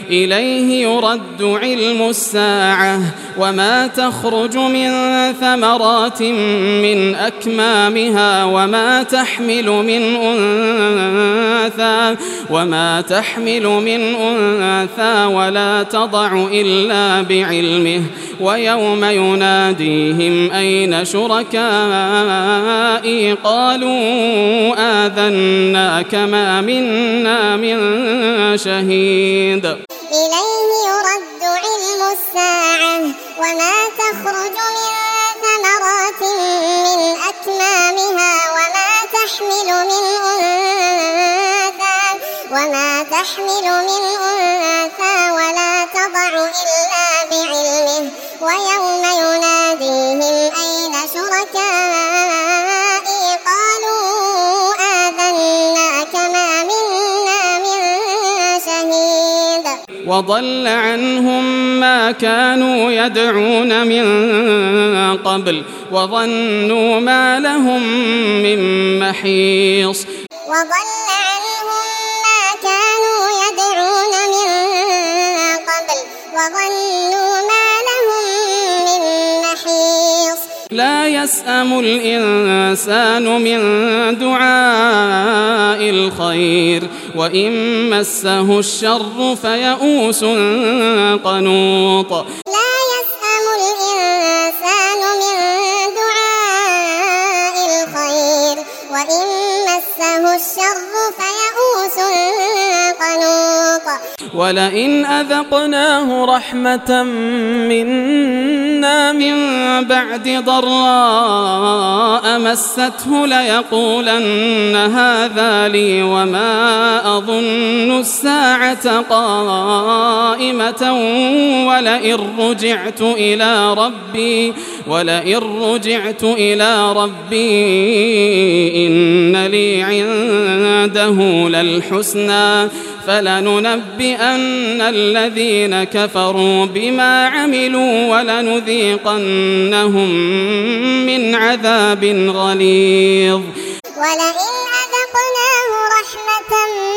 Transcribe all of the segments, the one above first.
إليه يرد علم الساعة وما تخرج من ثمرات من أكمامها وما تحمل من أنثى ولا تضع إلا بعلمه ويوم يناديهم أين شركائي قالوا آذناك ما منا من شهيد إليه يرد علم الساعة وما تخرج من ثمرات من أكمامها وما تحمل من أنثى ولا تضع إلا بعلمه ويوم يناديهم أين شركائي قالوا آذناك ما منا من شهيد وضل عنهم ما كانوا يدعون من قبل وظنوا ما لهم من محيص وضل عنهم ما كانوا يدعون من قبل وظنوا ما لهم من محيص لا يسأم الإنسان من دعاء الخير وإن مسه الشر فيئوس قنوط لا يسأم الإنسان من دعاء الخير وإن مسه الشر فيئوس قنوط ولئن أذقناه رحمة منا من بعد ضراء مسته ليقولن هذا لي وما أظن الساعة قائمة ولئن رجعت إلى ربي إن لي عنده للحسنى فلننبئن الذين كفروا بما عملوا ولنذيقنهم من عذاب غليظ ولئن أذقناه رحمة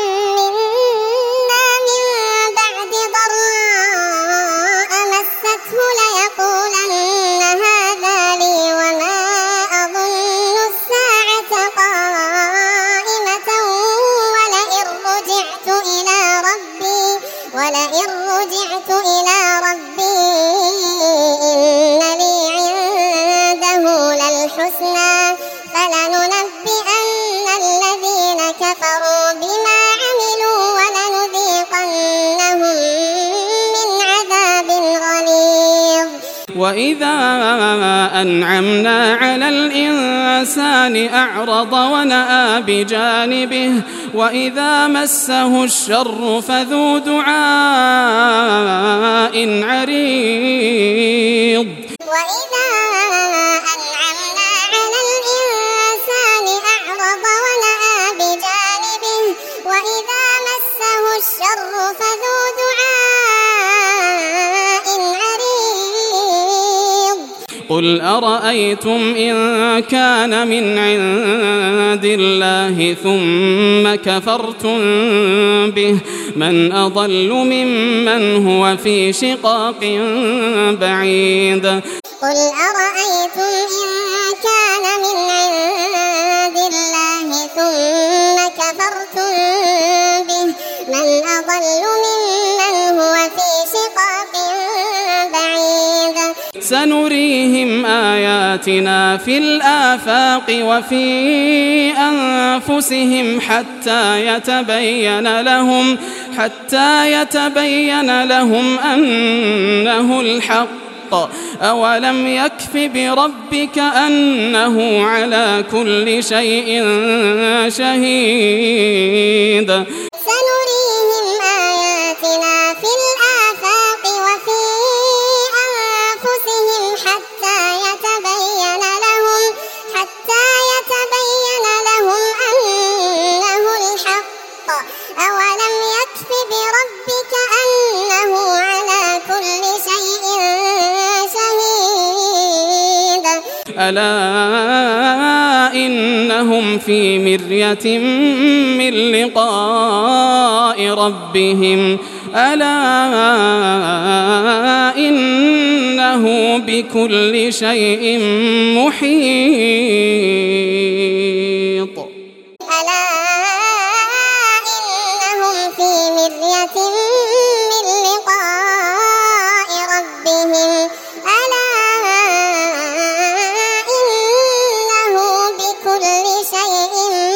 منا من بعد ضراء مسته ليقولن هذا لي وما أظن الساعة قائمة ولئن رجعت إلى ربي إن لي عنده للحسنى فلننبئن الذين كفروا بما عملوا ولنذيقنهم من عذاب غليظ وإذا أنعمنا على الإنسان أعرض ونأى بجانبه وإذا مسه الشر فذو دعاء عريض وإذا أنعمنا على الإنسان أعرض ونأى بجانبه وإذا مسه الشر فذو دعاء عريض قل أرأيتم إن كان من عند الله ثم كفرتم به من أضل ممن هو في شقاق بعيد قل أرأيتم إن كان من عند الله ثم كفرتم به من أضل ممن هو في شقاق بعيد سنريهم آياتنا في الآفاق وفي أنفسهم حتى يتبين لهم أنه الحق أولم يكف بربك أنه على كل شيء شهيد سنريهم آياتنا في الآفاق وفي أنفسهم حتى يتبين لهم أنه الحق أولم يكف بربك أنه على كل شيء شهيد ألا إنهم في مرية من لقاء ربهم ألا إنه بكل شيء محيط ألا إنهم في مرية من لقاء ربهم ألا إنه بكل شيء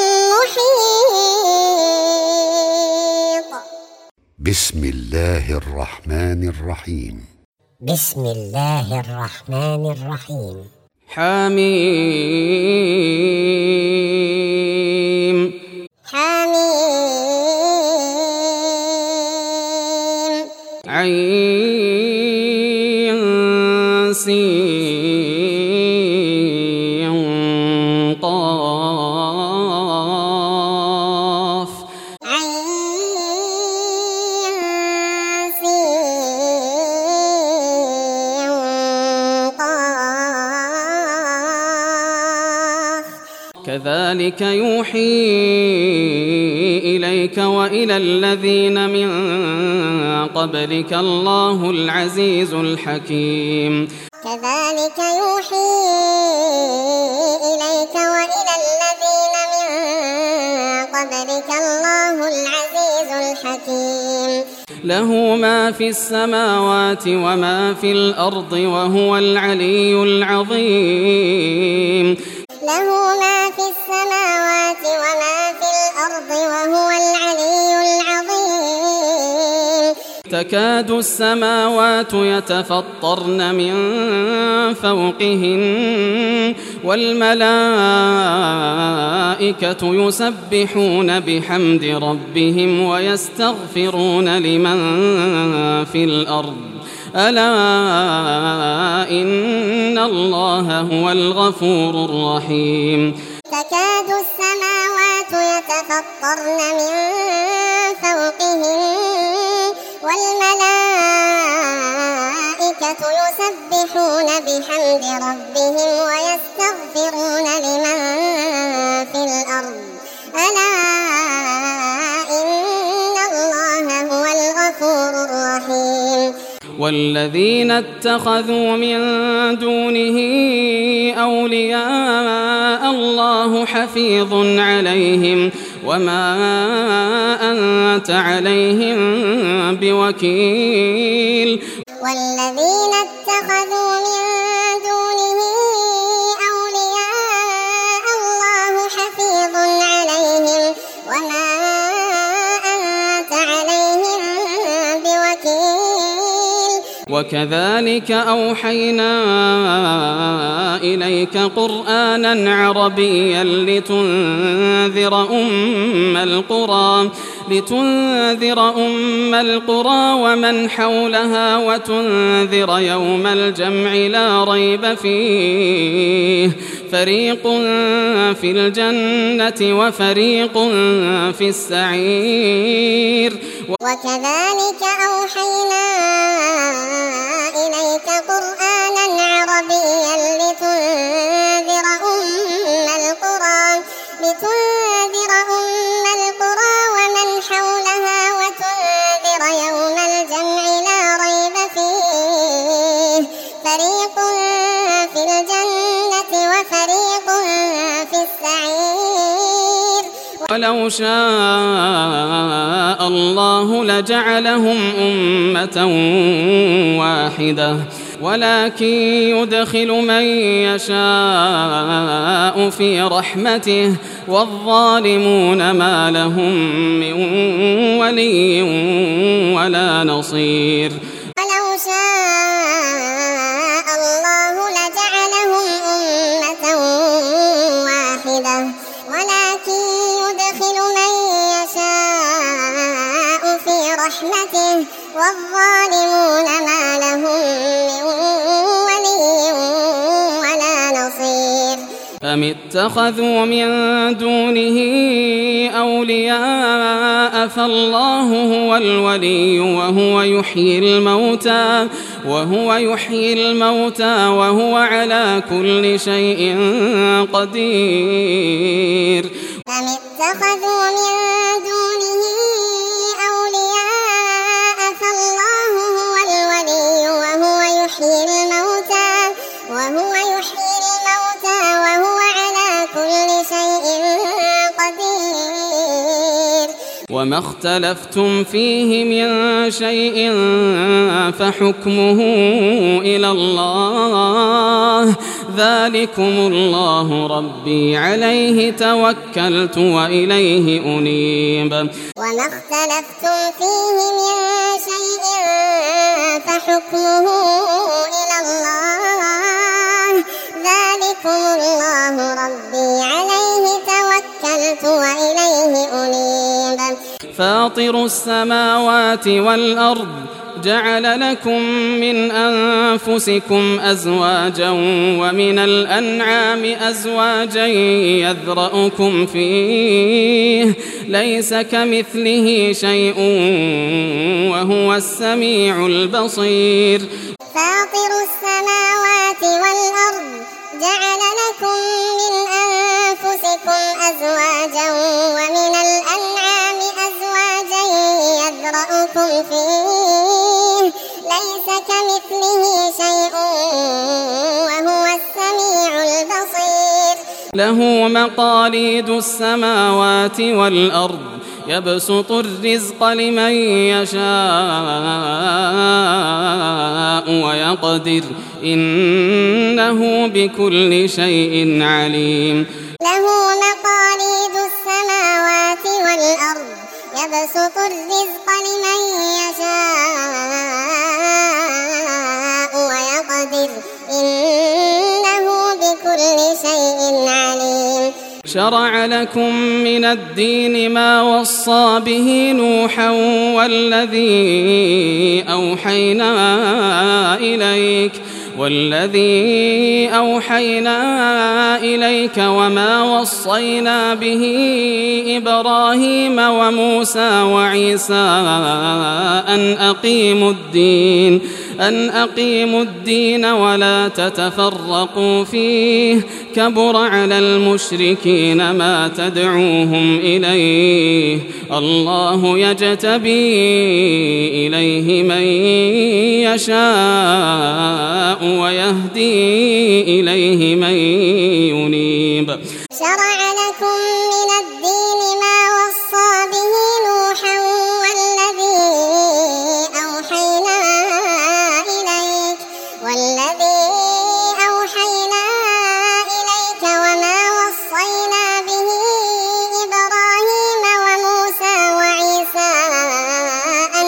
محيط. بسم الله الرحمن الرحيم. بسم الله الرحمن الرحيم. حميم حميم عين سين قاف عين سين قاف. كذلك يوحي إليك وإلى الذين من قبلك الله العزيز الحكيم. كذلك يوحي إليك وإلى الذين من قبلك الله العزيز الحكيم. له ما في السماوات وما في الأرض وهو العلي العظيم. له ما في السماوات وما في الأرض وهو العلي العظيم. تكاد السماوات يتفطرن من فوقهن والملائكة يسبحون بحمد ربهم ويستغفرون لمن في الأرض ألا إن الله هو الغفور الرحيم. تكاد السماوات يتفطرن من فوقهن والملائكة يسبحون بحمد ربهم ويستغفرون لمن في الأرض ألا إن الله هو الغفور الرحيم. والذين اتخذوا من دونه أولياء الله حفيظ عليهم وما أنت عليهم بوكيل. والذين اتخذوا من دونه أولياء الله حفيظ عليهم وما أنت عليهم بوكيل. وكذلك أوحينا إليك قرآنا عربيا لتنذر أم القرى ومن حولها وتنذر يوم الجمع لا ريب فيه فريق في الجنة وفريق في السعير. وكذلك أوحينا إليك قرآنا عربيا لتنذر أم القرى ومن حولها وتنذر يوم الجمع لا ريب فيه فريق في الجنة وفريق في السعير. ولو شاء الله لجعلهم أمة واحدة ولكن يدخل من يشاء في رحمته والظالمون ما لهم من ولي ولا نصير. ولو شاء الله لجعلهم أمة واحدة ولكن يدخل من يشاء في رحمته والظالمون ما لهم من ولي ولا نصير. أم اتخذوا من دونه أولياء فالله هو الولي وهو يحيي الموتى وهو على كل شيء قدير. أم اتخذوا من دونه أولياء وما اختلفتم فيه من شيء فحكمه إلى الله ذلكم الله ربي عليه توكلت وإليه أنيب وما اختلفتم فيه من شيء فحكمه إلى الله ذلكم الله ربي عليه توكلت وإليه أنيب فاطر السماوات والأرض جعل لكم من أنفسكم أزواجا ومن الأنعام أزواجا يذرأكم فيه ليس كمثله شيء وهو السميع البصير فاطر السماوات والأرض جعل لكم من أنفسكم أزواجا ومن الأنعام أزواجا يذرأكم فيه ليس كمثله شيء وهو السميع البصير له مقاليد السماوات والأرض يبسط الرزق لمن يشاء ويقدر إنه بكل شيء عليم له مقاليد السماوات والأرض يبسط الرزق لمن يشاء ويقدر إنه بكل شيء عليم شرع لكم من الدين ما وصى به نوحا والذي أوحينا إليك وما وصينا به إبراهيم وموسى وعيسى أن أقيموا الدين ولا تتفرقوا فيه كبر على المشركين ما تدعوهم إليه الله يجتبي إليه من يشاء ويهدي إليه من ينيب شرع لكم من الدين ما وصى به نوحا والذي أوحينا إليك وما وصينا به إبراهيم وموسى وعيسى أن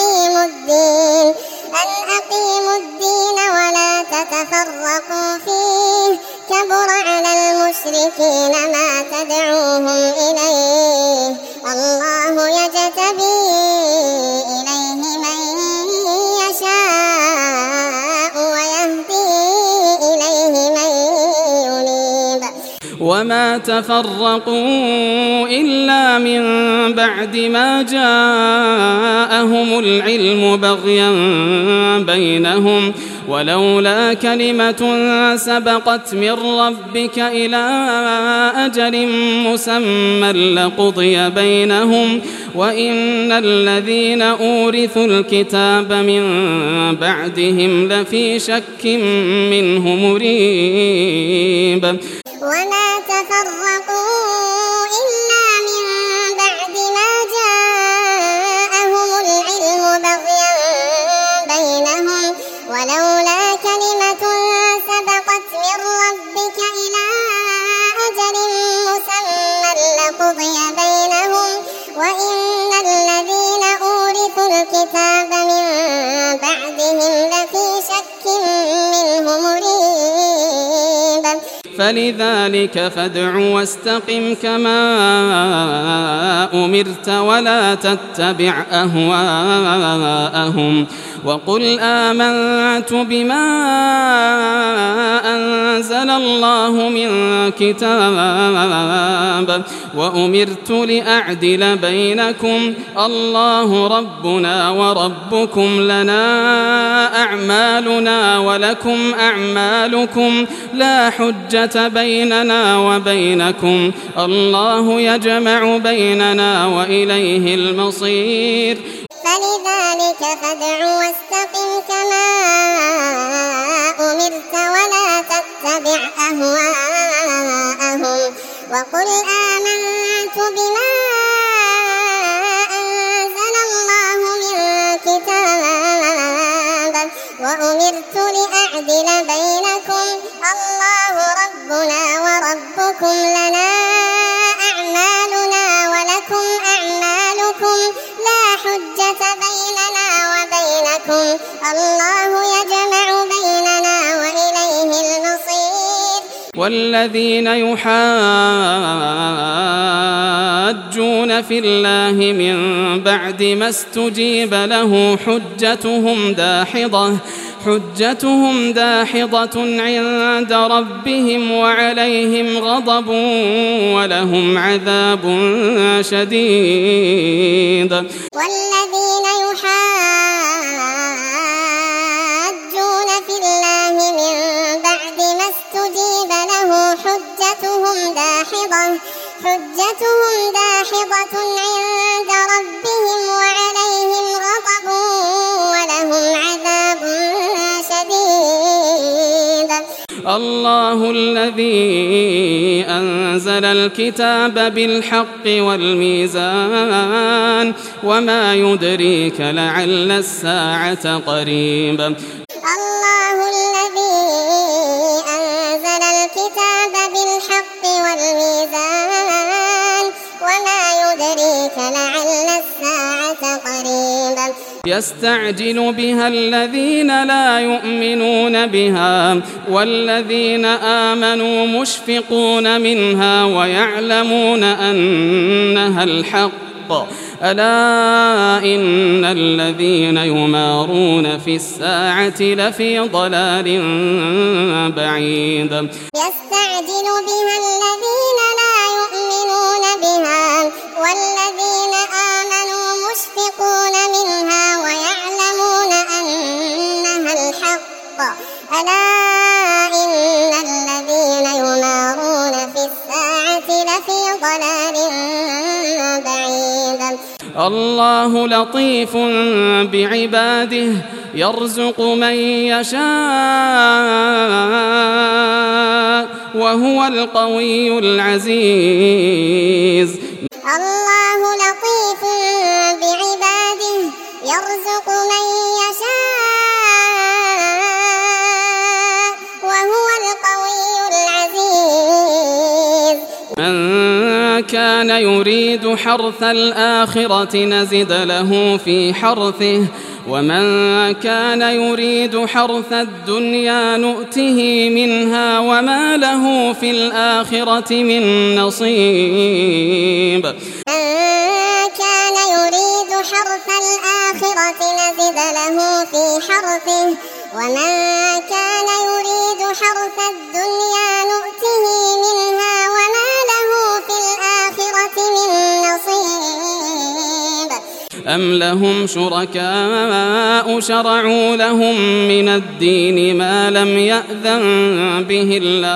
أقيموا الدين ولا تتفرقوا فيه كبر على المشركين ما تدعوهم إليه الله يجتبي إليه من يشاء ويهدي إليه من ينيب وما تفرقوا إلا من بعد ما جاءهم العلم بغيا بينهم ولولا كلمة سبقت من ربك إلى أجل مسمى لقضي بينهم وإن الذين أورثوا الكتاب من بعدهم لفي شك منه مريب وما تفرقوا إلا من بعد ما جاءهم العلم بغيا بينهم ولولا كلمة سبقت من ربك إلى أجل مسمى لقضي بينهم وإن الذين أورثوا الكتاب من بعدهم لفي شك منه مريب فلذلك فادع واستقم كما أمرت ولا تتبع أهواءهم وقل آمنت بما أنزل الله من كتاب وأمرت لأعدل بينكم الله ربنا وربكم لنا أعمالنا ولكم أعمالكم لا حجة بيننا وبينكم الله يجمع بيننا وإليه المصير فلذلك فادع واستقم كما أمرت ولا تتبع أهواءهم وقل آمنت بما وأمرت لأعدل بينكم الله ربنا وربكم لنا أعمالنا ولكم أعمالكم لا حجة بيننا وبينكم الله يجمع بيننا وإليه المصير. والذين يحاجون في الله من بعد ما استجيب له حجتهم داحضة عند ربهم وعليهم غضب ولهم عذاب شديد. والذين يحاجون في الله من بعد ما استجيب له حجتهم داحضة عند ربهم وعليهم غضب ولهم عذاب شديد. الله الذي أنزل الكتاب بالحق والميزان وما يدريك لعل الساعة قريب. الله الذي أنزل الكتاب بالحق والميزان وما يدريك لعل الساعة قريب. يستعجل بها الذين لا يؤمنون بها والذين آمنوا مشفقون منها ويعلمون أنها الحق ألا إن الذين يمارون في الساعة لفي ضلال بعيد. يستعجل بها الذين لا يؤمنون بها والذين آمنوا مشفقون منها ويعلمون أنها الحق ألا إن الذين يمارون في الساعة لفي ضلال بعيد. الله لطيف بعباده يرزق من يشاء وهو القوي العزيز. الله لطيف بعباده يرزق من يشاء وهو القوي العزيز. من كان يريد حرث الآخرة نزد له في حرثه ومن كان يريد حرث الدنيا نؤته منها وما له في الآخرة من نصيب. من كان يريد حرث الآخرة نزد له في حرثه ومن كان يريد حرث الدنيا نؤته منها وما له في الآخرة من نصيب. أم لهم شركاء شرعوا لهم من الدين ما لم يأذن به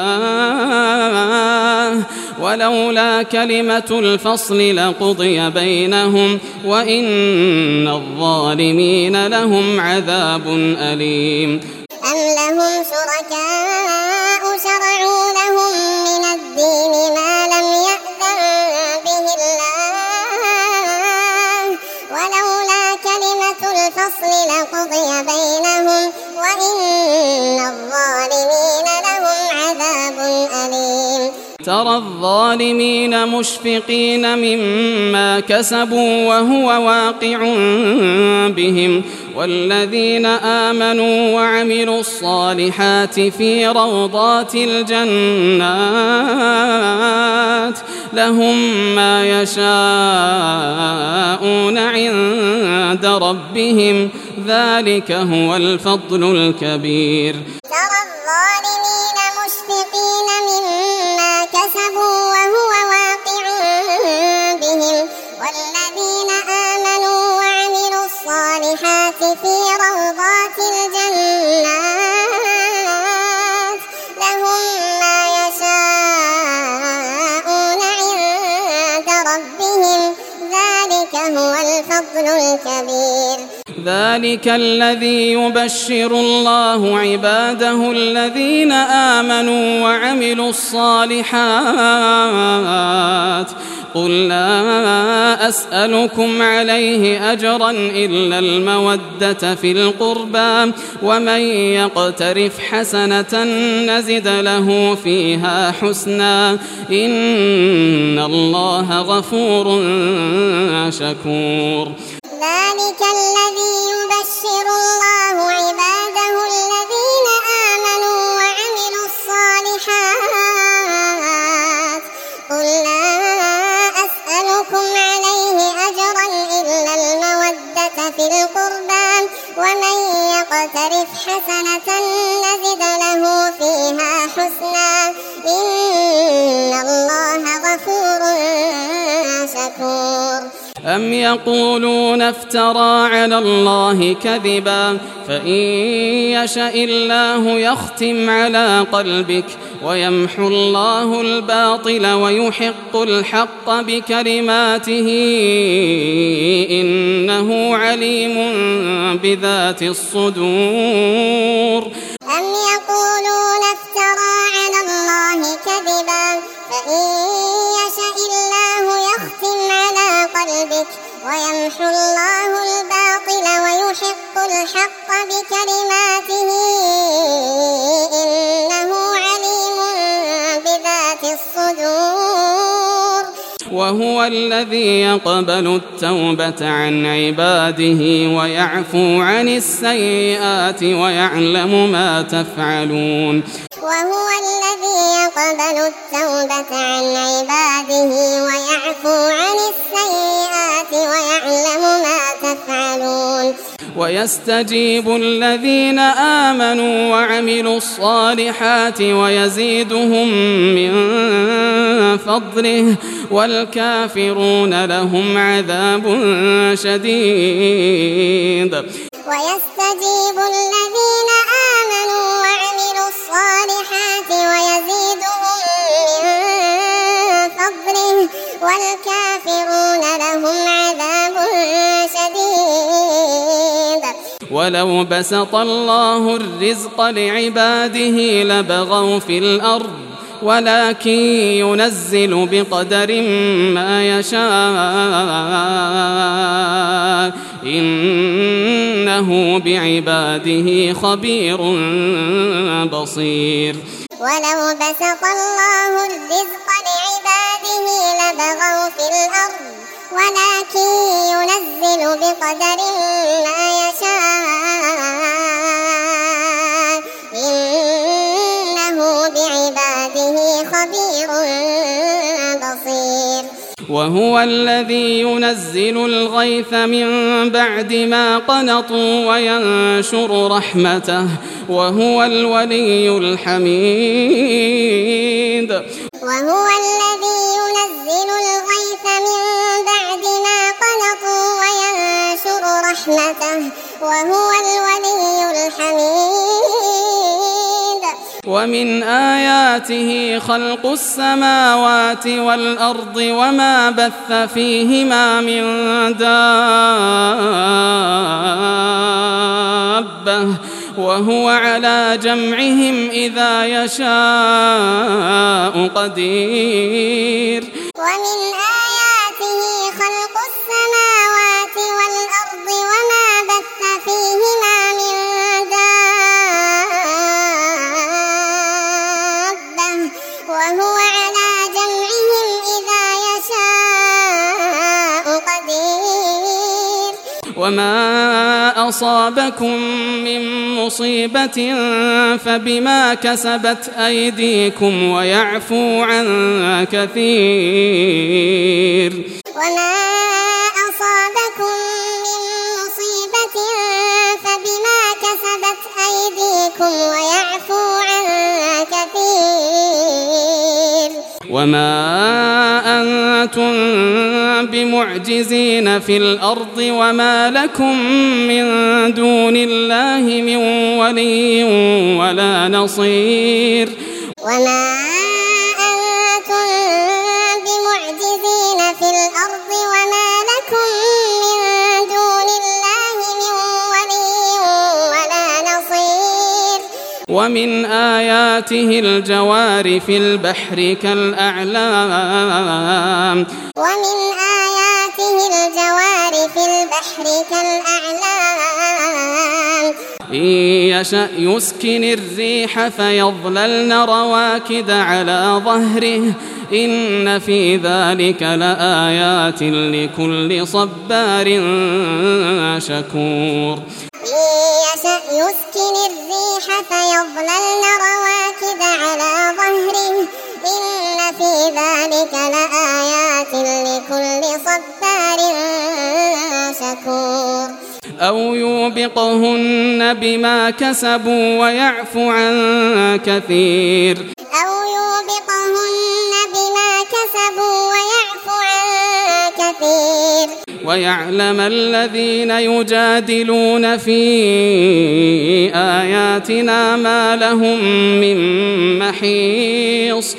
الله ولولا كلمة الفصل لقضي بينهم وإن الظالمين لهم عذاب أليم. أم لهم شركاء شرعوا لهم من الدين ما لم يأذن به الله ولولا كلمة الفصل لقضي بينهم وإن الظالمين لهم عذاب أليم. ترى الظالمين مشفقين مما كسبوا وهو واقع بهم والذين آمنوا وعملوا الصالحات في روضات الجنات لهم ما يشاءون عند ربهم ذلك هو الفضل الكبير. ترى الظالمين مشفقين مما كسبوا وهو واقع بهم والذين آمنوا وعملوا الصالحات في روضات الجنات لهم ما يشاءون عند ربهم ذلك هو الفضل الكبير. ذلك الذي يبشر الله عباده الذين آمنوا وعملوا الصالحات قل لا أسألكم عليه أجرا إلا المودة في القربى ومن يقترف حسنة نزد له فيها حسنا إن الله غفور شكور. ذلك الذي يبشر الله عباده الذين آمنوا وعملوا الصالحات قل لا أسألكم عليه أجرا إلا المودة في القربى ومن يقترف حسنة نزد له فيها حسنا إن الله غفور شكور. أم يقولون افترى على الله كذبا فإن يشأ الله يختم على قلبك ويمحو الله الباطل ويحق الحق بكلماته إنه عليم بذات الصدور. أم يقولون افترى على الله كذبا فإن يشأ الله يختم على قلبك ويمحو الله الباطل ويحق الحق بكلماته إنه عليم بذات الصدور. وهو الذي يقبل التوبة عن عباده ويعفو عن السيئات ويعلم ما تفعلون. وهو الذي يقبل التوبة عن عباده ويعفو عن السيئات ويعلم ما تفعلون. ويستجيب الذين آمنوا وعملوا الصالحات ويزيدهم من فضله والكافرون لهم عذاب شديد. ويستجيب الذين آمنوا وعملوا الصالحات ويزيدهم من فضله والكافرون لهم عذاب شديد. ولو بسط الله الرزق لعباده لبغوا في الأرض ولكن ينزل بقدر ما يشاء إنه بعباده خبير بصير. ولو بسط الله الرزق لعباده لبغوا في الأرض ولكن ينزل بقدر ما يشاء إنه بعباده خبير بصير. وهو الذي ينزل الغيث من بعد ما قنطوا وينشر رحمته وهو الولي الحميد. وهو الذي ينزل الغيث من بعد ما قنطوا وينشر رحمته وهو الولي الحميد. ومن آياته خلق السماوات والأرض وما بث فيهما من دابة وهو على جمعهم إذا يشاء قدير. ومن آياته خلق السماوات والأرض وما بث فيهما من دابة وهو على جمعهم إذا يشاء قدير. وما أصابكم من مصيبة فبما كسبت أيديكم ويعفو عن كثير. وما أصابكم من مصيبة فبما كسبت أيديكم ويعفو عن كثير. وما أنتم بمعجزين في الأرض وما لكم من دون الله من ولي ولا نصير. وما أنتم بمعجزين في الأرض وما لكم من دون الله من ولي ولا نصير. ومن آياته الجوار في البحر كالأعلام إن يشأ يسكن الريح فيظللن رواكد على ظهره إن في ذلك لآيات لكل صبار شكور يسكن الريح فيظللن رواكد على ظهره إن في ذلك لآيات لكل صبار شكور أو يوبقهن بما كسبوا ويعفو عن كثير ويعلم الذين يجادلون في آياتنا ما لهم من محيص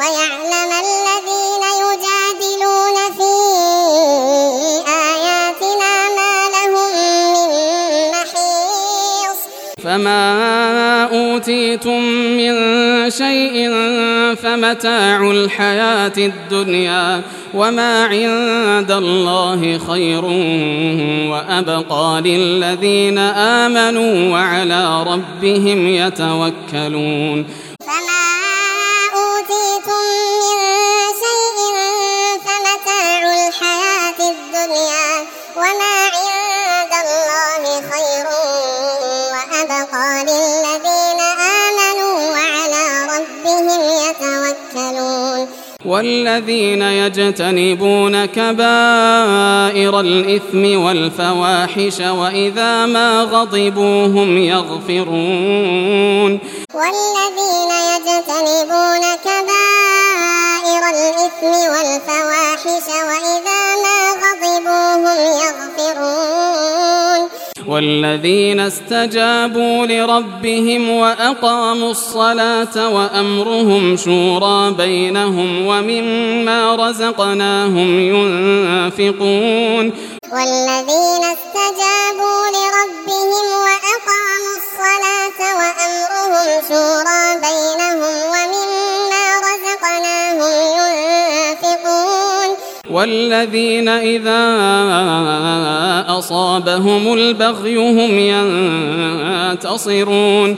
فما أوتيتم من شيء فمتاع الحياة الدنيا وما عند الله خير وأبقى للذين آمنوا وعلى ربهم يتوكلون والذين يجتنبون كبائر الإثم والفواحش وإذا ما غضبوا هم يغفرون والذين استجابوا لربهم وأقاموا الصلاة وأمرهم شورى بينهم ومما رزقناهم ينفقون والذين إذا أصابهم البغي هم ينتصرون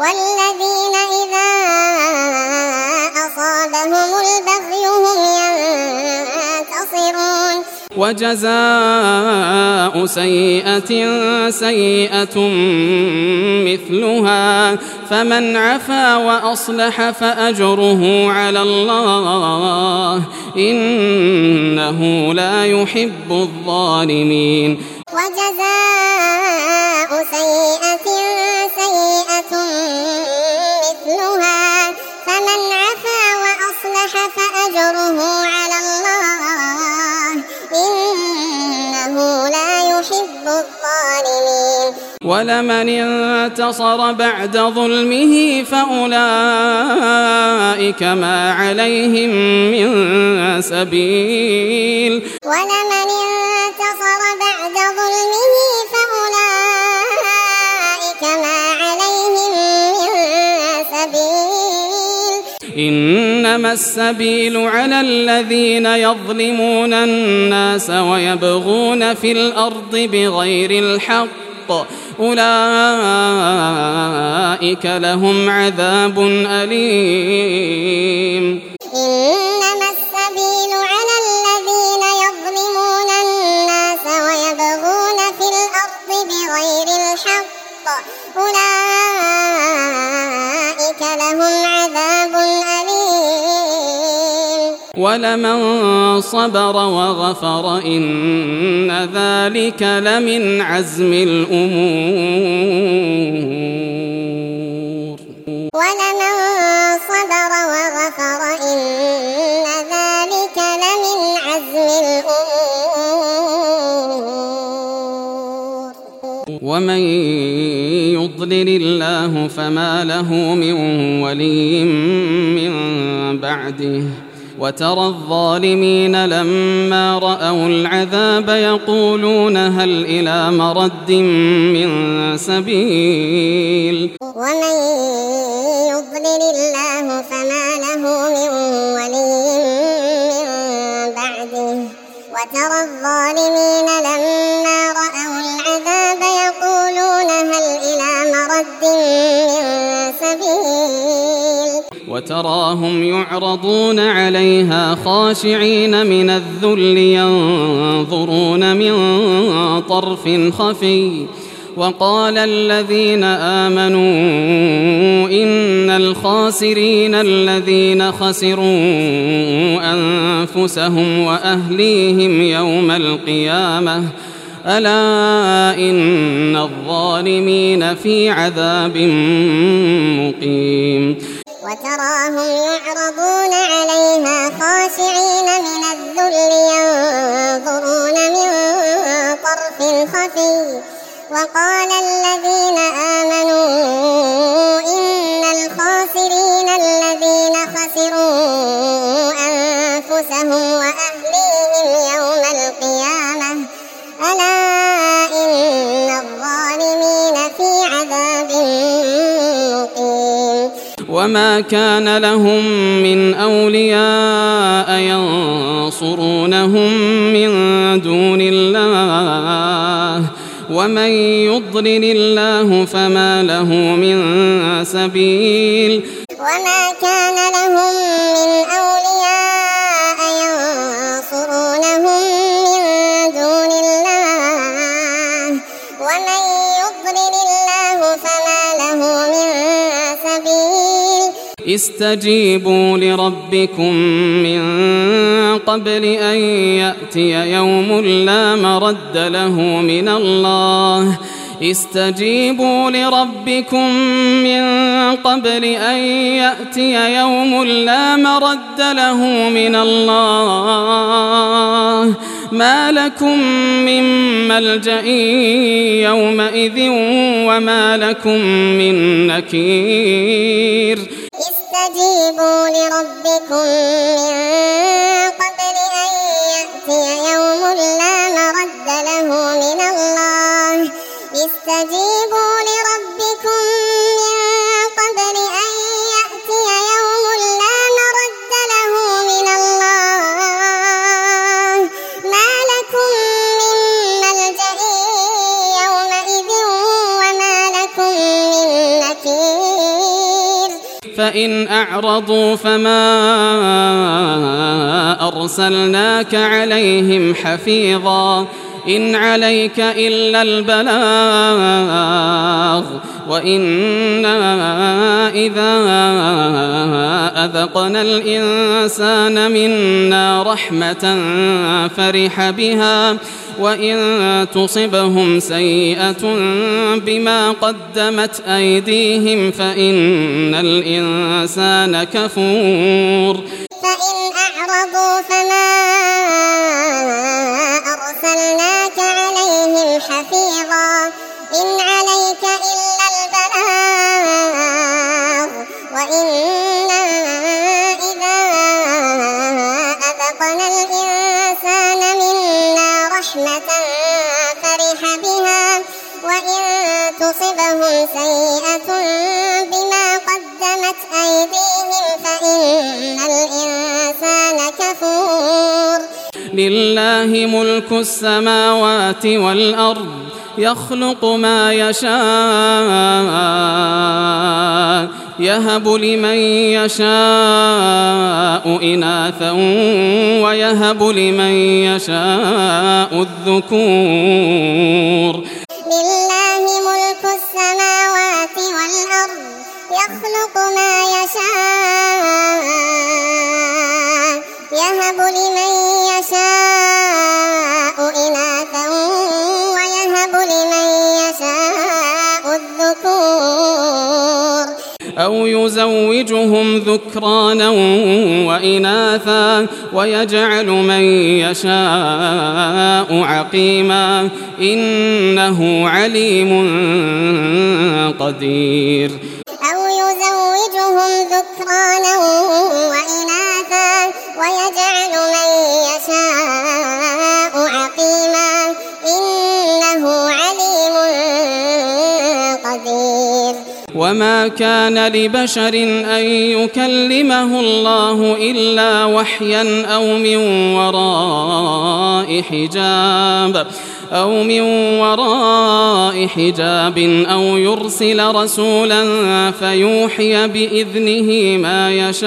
وجزاء سيئة سيئة مثلها فمن عفا وأصلح فأجره على الله إنه لا يحب الظالمين ولمن انتصر بعد ظلمه فأولئك ما عليهم من سبيل إنما السبيل على الذين يظلمون الناس ويبغون في الأرض بغير الحق أولئك لهم عذاب أليم إنما السبيل على الذين يظلمون الناس ويبغون في الأرض بغير الحق أولئك لهم عذاب أليم ولمن صبر وغفر إن ذلك لمن عزم الأمور ولمن صبر وغفر إن ذلك لمن عزم الأمور ومن يضلل الله فما له من ولي من بعده وترى الظالمين لما رأوا العذاب يقولون هل إلى مرد من سبيل ومن يضلل الله فما له من ولي من بعده وترى الظالمين لما رأوا العذاب يقولون هل إلى مرد من سبيل وتراهم يعرضون عليها خاشعين من الذل ينظرون من طرف خفي وقال الذين آمنوا إن الخاسرين الذين خسروا أنفسهم وأهليهم يوم القيامة ألا إن الظالمين في عذاب مقيم وتراهم يعرضون عليها خاشعين من الذل ينظرون من طرف خفي وقال الذين آمنوا إن الخاسرين الذين خسروا أنفسهم وأهليهم يوم القيامة ألا إن الظالمين في عذاب مقيم وما كان لهم من أولياء ينصرونهم من دون الله ومن يضلل الله فما له من سبيل وما كان لهم من أولياء ينصرونهم من دون الله ومن يضلل الله فما له من سبيل استجيبوا لربكم من قبل أن يأتي يوم لا مرد له من الله استجيبوا لربكم من قبل أن يأتي يوم لا مرد له من الله ما لكم من ملجأ يومئذ وما لكم من نكير استجيبوا لربكم من قبل أن يأتي يوم لا مرد له من الله استجيبوا لربكم من قبل أن يأتي يوم لا مرد له من الله ما لكم من ملجأ يومئذ وما لكم من نكير فإن أعرضوا فما أرسلناك عليهم حفيظا إن عليك إلا البلاغ وإنا إذا أذقنا الإنسان منا رحمة فرح بها وإن تصبهم سيئة بما قدمت أيديهم فإن الإنسان كفور فإن أعرضوا فما أرسلناك عليهم حفيظا إن عليك إلا البلاغ وإنا إذا أذقنا الإنسان منا رحمة فرح بها وإن تصبهم سيئة بما قدمت أيديهم فإن الإنسان كفور لله ملك السماوات والأرض يخلق ما يشاء يهب لمن يشاء إناثا ويهب لمن يشاء الذكور لله ملك السماوات والأرض يخلق ما يشاء يهب لمن يشاء إناثا ويهب لمن يشاء الذكور أو يزوجهم ذكرانا وإناثا ويجعل من يشاء عقيما إنه عليم قدير أو يزوجهم ذكرانا وإناثا وما كان لبشر أن يكلمه الله إلا وحيا أو من وراء حجاب أو يرسل رسولا فيوحي بإذنه ما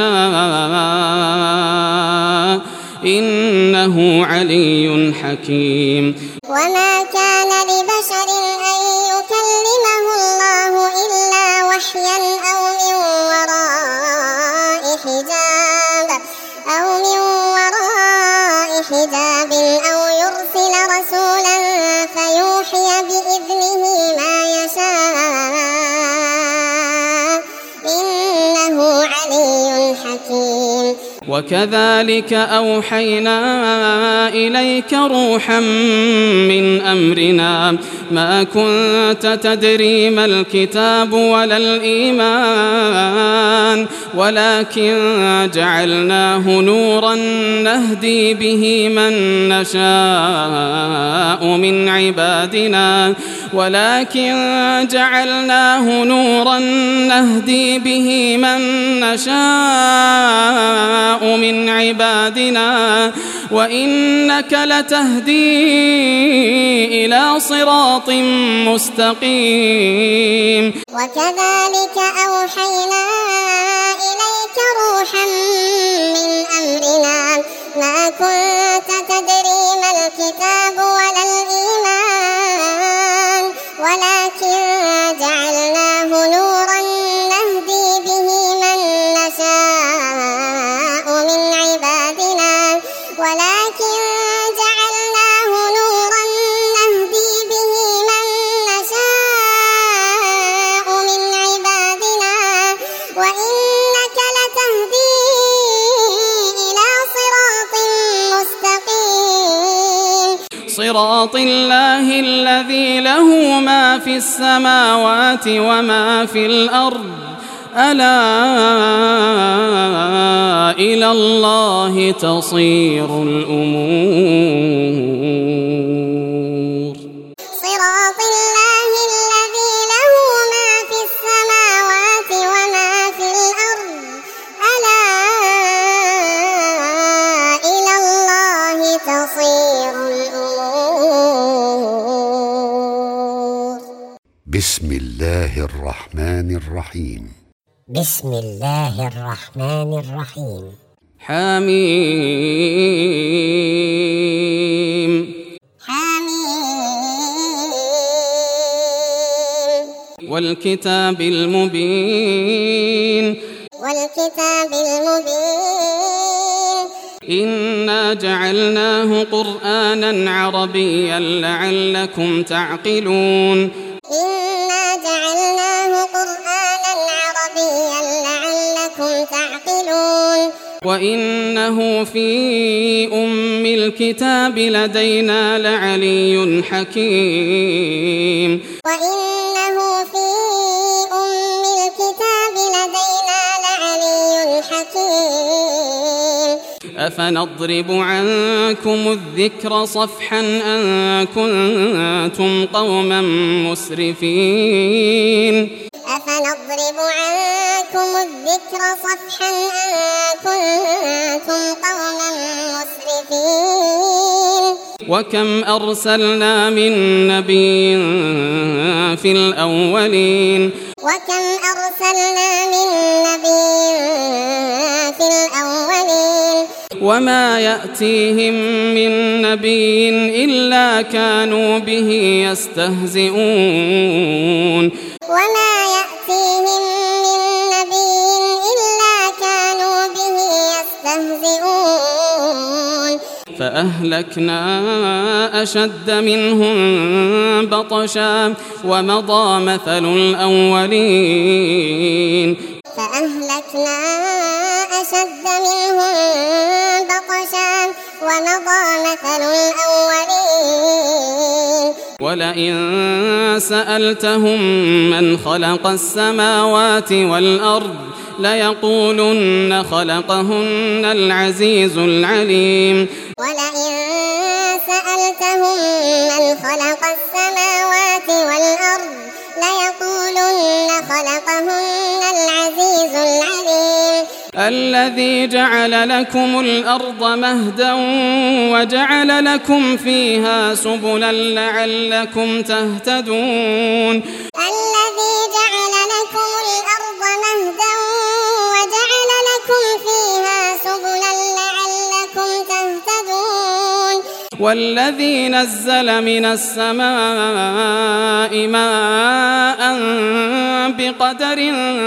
يشاء إنه علي حكيم. وما كان لبشر أن يكلمه الله إلا وحيا أو من وراء حجاب أو يرسل رسولا فيوحي بإذنه ما يشاء إنه علي حكيم. وكذلك أوحينا إليك روحا من أمرنا ما كنت تدري ما الكتاب ولا الإيمان ولكن جعلناه نورا نهدي به من نشاء من عبادنا وإنك لتهدي إلى صراط مستقيم. وكذلك أوحينا إليك روحا من أمرنا ما كنت تدري ما الكتاب ولا الإيمان ولكن جعلناه نورا نهدي به من نشاء من عبادنا وإنك لتهدي إلى صراط مستقيم. صراط الله الذي له ما في السماوات وما في الأرض ألا إلى الله تصير الأمور. صراط الله الذي له ما في السماوات وما في الأرض ألا إلى الله تصير الأمور. بسم الله الرحمن الرحيم. بسم الله الرحمن الرحيم. حميم. والكتاب المبين. إنا جعلناه قرآنا عربيا لعلكم تعقلون. وإنه في أم الكتاب لدينا لعلي حكيم. أفنضرب عنكم الذكر صفحا أن كنتم قوما مسرفين. وكم أرسلنا من نبي في الأولين. وما يأتيهم من نبي إلا كانوا به يستهزئون. فأهلكنا أشد منهم بطشا ومضى مثل الأولين. ولئن سألتهم من خلق السماوات والأرض ليقولن خلقهن العزيز العليم. خلقهن العزيز العليم الذي جعل لكم الأرض مهدا وجعل لكم فيها سبلا لعلكم تهتدون الذي جعل لكم الأرض مهدا وجعل لكم فيها سبلا لعلكم تهتدون والذي نزل من السماء ماء بقدر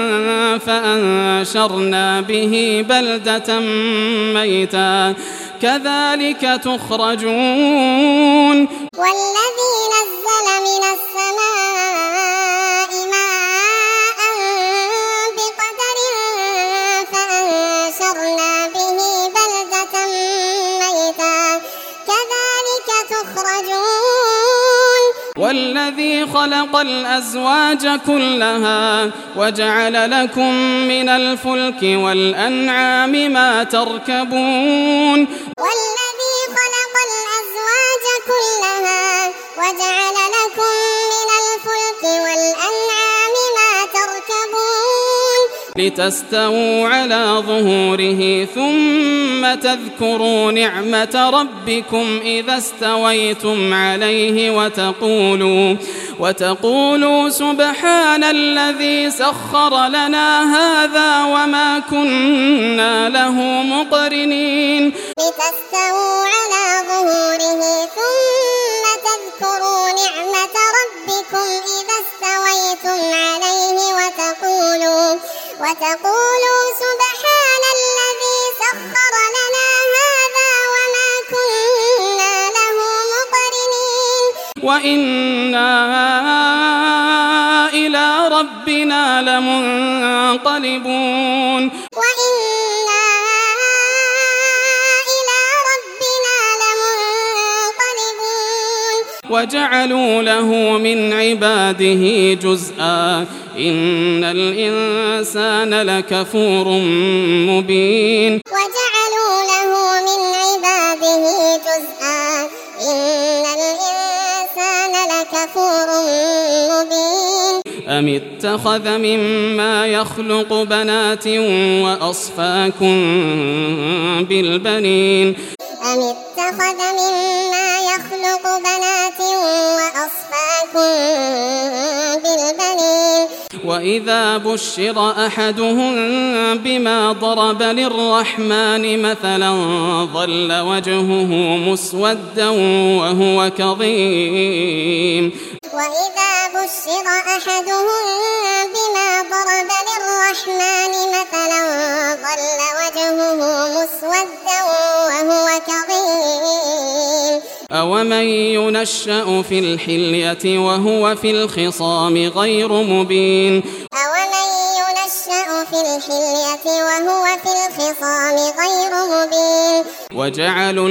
فأنشرنا به بلدة ميتا كذلك تخرجون والذي نزل من السماء ماء بقدر فأنشرنا به بلدة ميتا كذلك تخرجون والذي خلق الأزواج كلها وجعل لكم من الفلك والأنعام ما تركبون والذي خلق الأزواج كلها وجعل لكم من الفلك والأنعام ما تركبون لتستووا على ظهوره ثم تذكروا نعمة ربكم إذا استويتم عليه وتقولوا سبحان الذي سخر لنا هذا وما كنا له مقرنين لتستووا على ظهوره ثم تذكروا نعمة ربكم إذا استويتم عليه وتقولوا سبحان الذي سخر لنا هذا وما كنا له مقرنين وإنا إلى ربنا لمنقلبون وجعلوا له من عباده جزءا إن الإنسان لكفور مبين وجعلوا له من عباده جزءا إن الإنسان لكفور مبين أم اتخذ مما يخلق بنات وأصفاكم بالبنين أم اتخذ مما يخلق بنات وأصفاكم بالبنين وإذا بشر أحدهم بما ضرب للرحمن مثلا ظل وجهه مسودا وهو كظيم وإذا بشر أحدهم بما ضرب للرحمن مثلا ظل وجهه مسودا وهو كظيم أومن ينشأ في الحلية وهو في الخصام غير مبين أومن ينشأ في الحلية وهو في الخصام غير مبين وجعلوا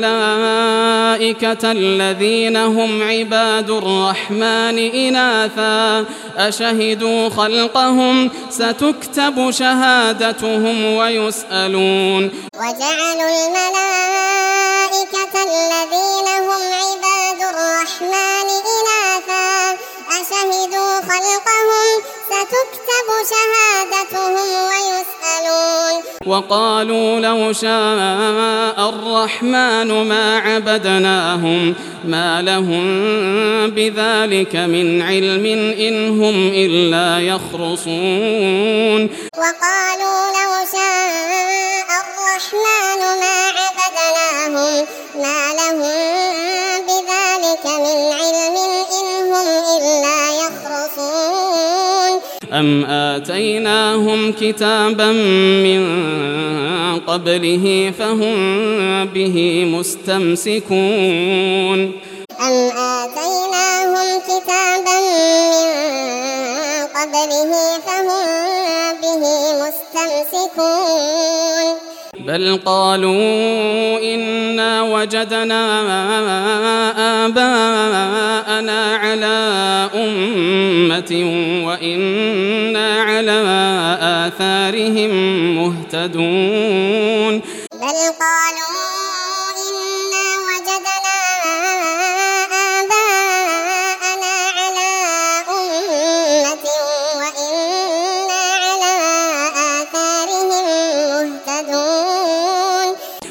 الملائكة الذين هم عباد الرحمن إناثا أشهدوا خلقهم ستكتب شهادتهم ويسألون وجعلوا الملائكة الذين هم عباد الرحمن إناثا أشهدوا خلقهم ستكتب شهادتهم ويسألون وقالوا لو شاء الرحمن ما عبدناهم ما لهم بذلك من علم إن هم إلا يخرصون وقالوا لو شاء الرحمن ما عبدناهم ما لهم بذلك من علم إن هم إلا يخرصون أم آتيناهم كتابا من قبله فهم به مستمسكون أم آتيناهم كتابا من قبله فهم به مستمسكون بل قالوا إنا وجدنا آباءنا على أمة وإنا على آثارهم مهتدون بل قالوا إنا وجدنا آباءنا على أمة وإنا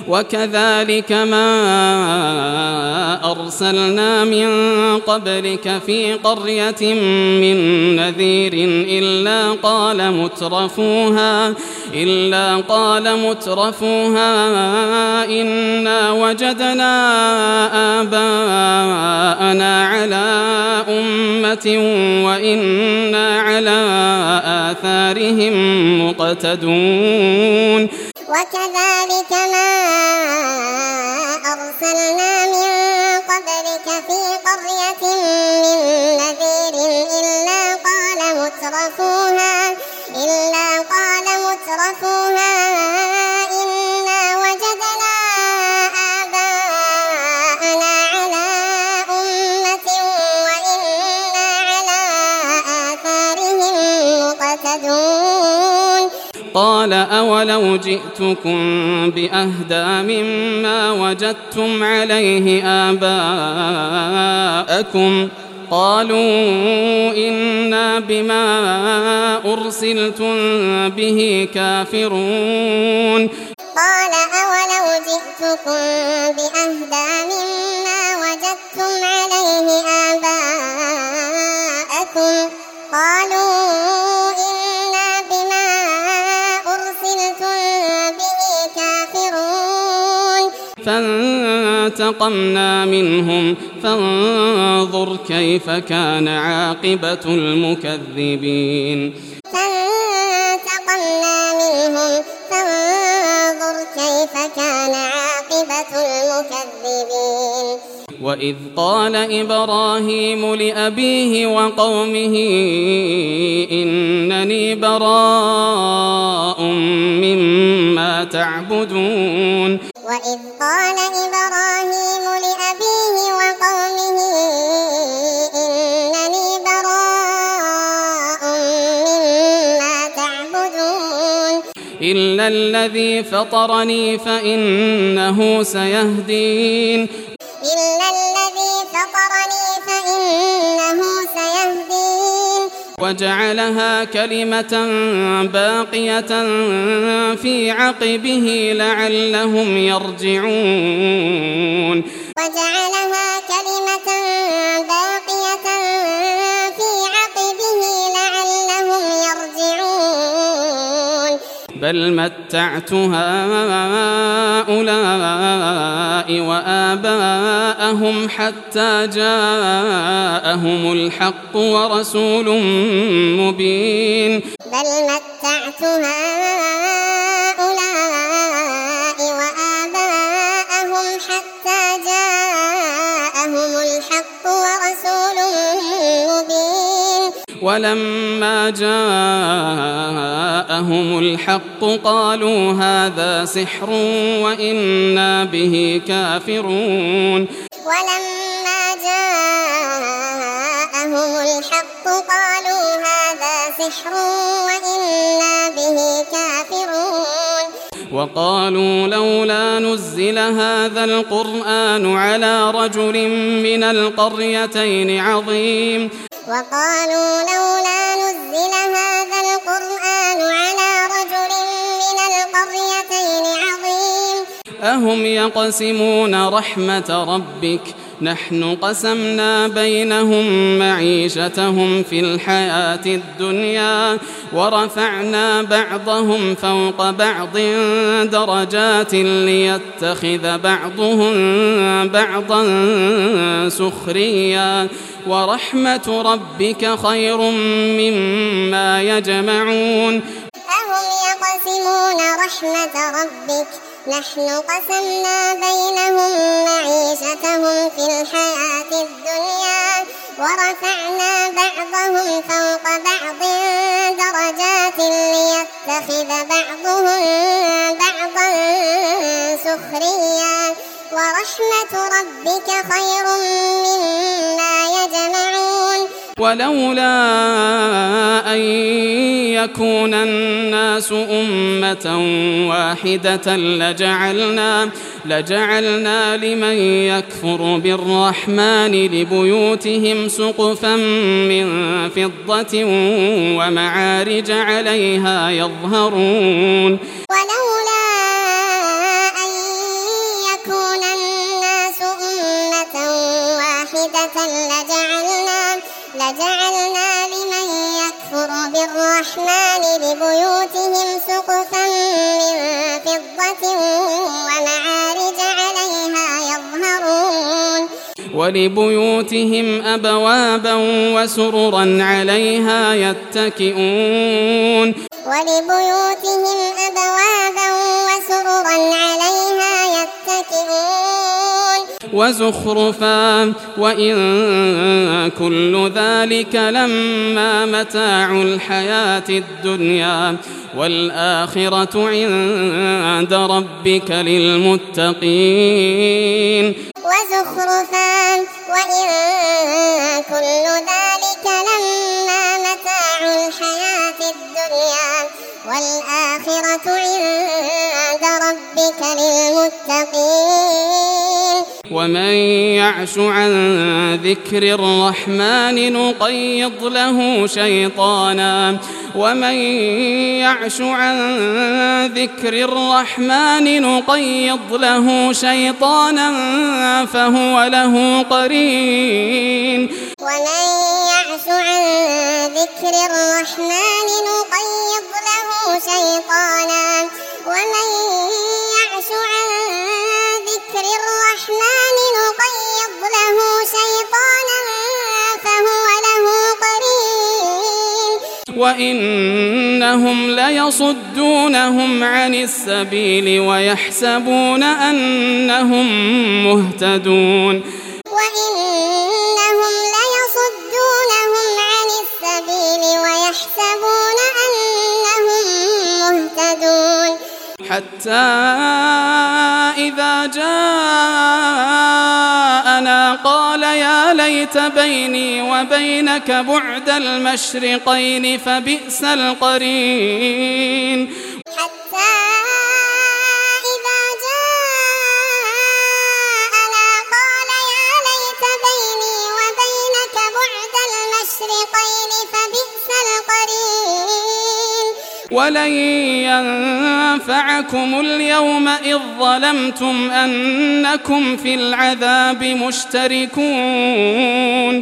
وكذلك ما أرسلنا من قبلك في قرية من نذير إلا قال مترفوها إنا وجدنا آباءنا على أمة وإنا على آثارهم مقتدون وكذلك ما أرسلنا من قبلك في قرية من نذير إلا قال مترفوها إنا وجدنا آباءنا على أمة وإنا على آثارهم مقتدون قال أولو جئتكم بأهدى مما وجدتم عليه آباءكم قالوا إنا بما أرسلتم به كافرون قال أولو جئتكم بأهدى مما وجدتم عليه آباءكم قالوا إنا بما أرسلتم به كافرون فانتقمنا منهم فانظر كيف كان عاقبة المكذبين وإذ قال إبراهيم لأبيه وقومه إنني براء مما تعبدون وإذ قال إبراهيم لأبيه وقومه إنني براء مما تعبدون إلا الذي فطرني فإنه سيهدين وجعلها كلمة باقية في عقبه لعلهم يرجعون بل متعت هؤلاء وآباءهم حتى جاءهم الحق ورسول مبين ولما جاءهم الحق قالوا هذا سحر وإنا به كافرون وقالوا لولا نزل هذا القرآن على رجل من القريتين عظيم أهم يقسمون رحمة ربك نحن قسمنا بينهم معيشتهم في الحياة الدنيا ورفعنا بعضهم فوق بعض درجات ليتخذ بعضهم بعضا سخريا ورحمة ربك خير مما يجمعون أهم يقسمون رحمة ربك نحن قسمنا بينهم معيشتهم في الحياة الدنيا ورفعنا بعضهم فوق بعض درجات ليتخذ بعضهم بعضا سخريا ورحمة ربك خير مما يجمعون ولولا أن يكون الناس أمة واحدة لجعلنا لمن يكفر بالرحمن لبيوتهم سقفا من فضة ومعارج عليها يظهرون ولولا أن بالرحمن لبيوتهم سقفا من فضة ومعارج عليها يظهرون ولبيوتهم أبوابا وسررا عليها يتكئون وزخرفا وإن كل ذلك لما متاع الحياة الدنيا والآخرة عند ربك للمتقين ومن يعش عن ذكر الرحمن نقيض له شيطانا فهو له قرين وإنهم ليصدونهم عن السبيل ويحسبون أنهم مهتدون حتى إذا جاءنا قال يا ليت بيني وبينك بعد المشرقين فبئس القرين ولن ينفعكم اليوم إذ ظلمتم أنكم في العذاب مشتركون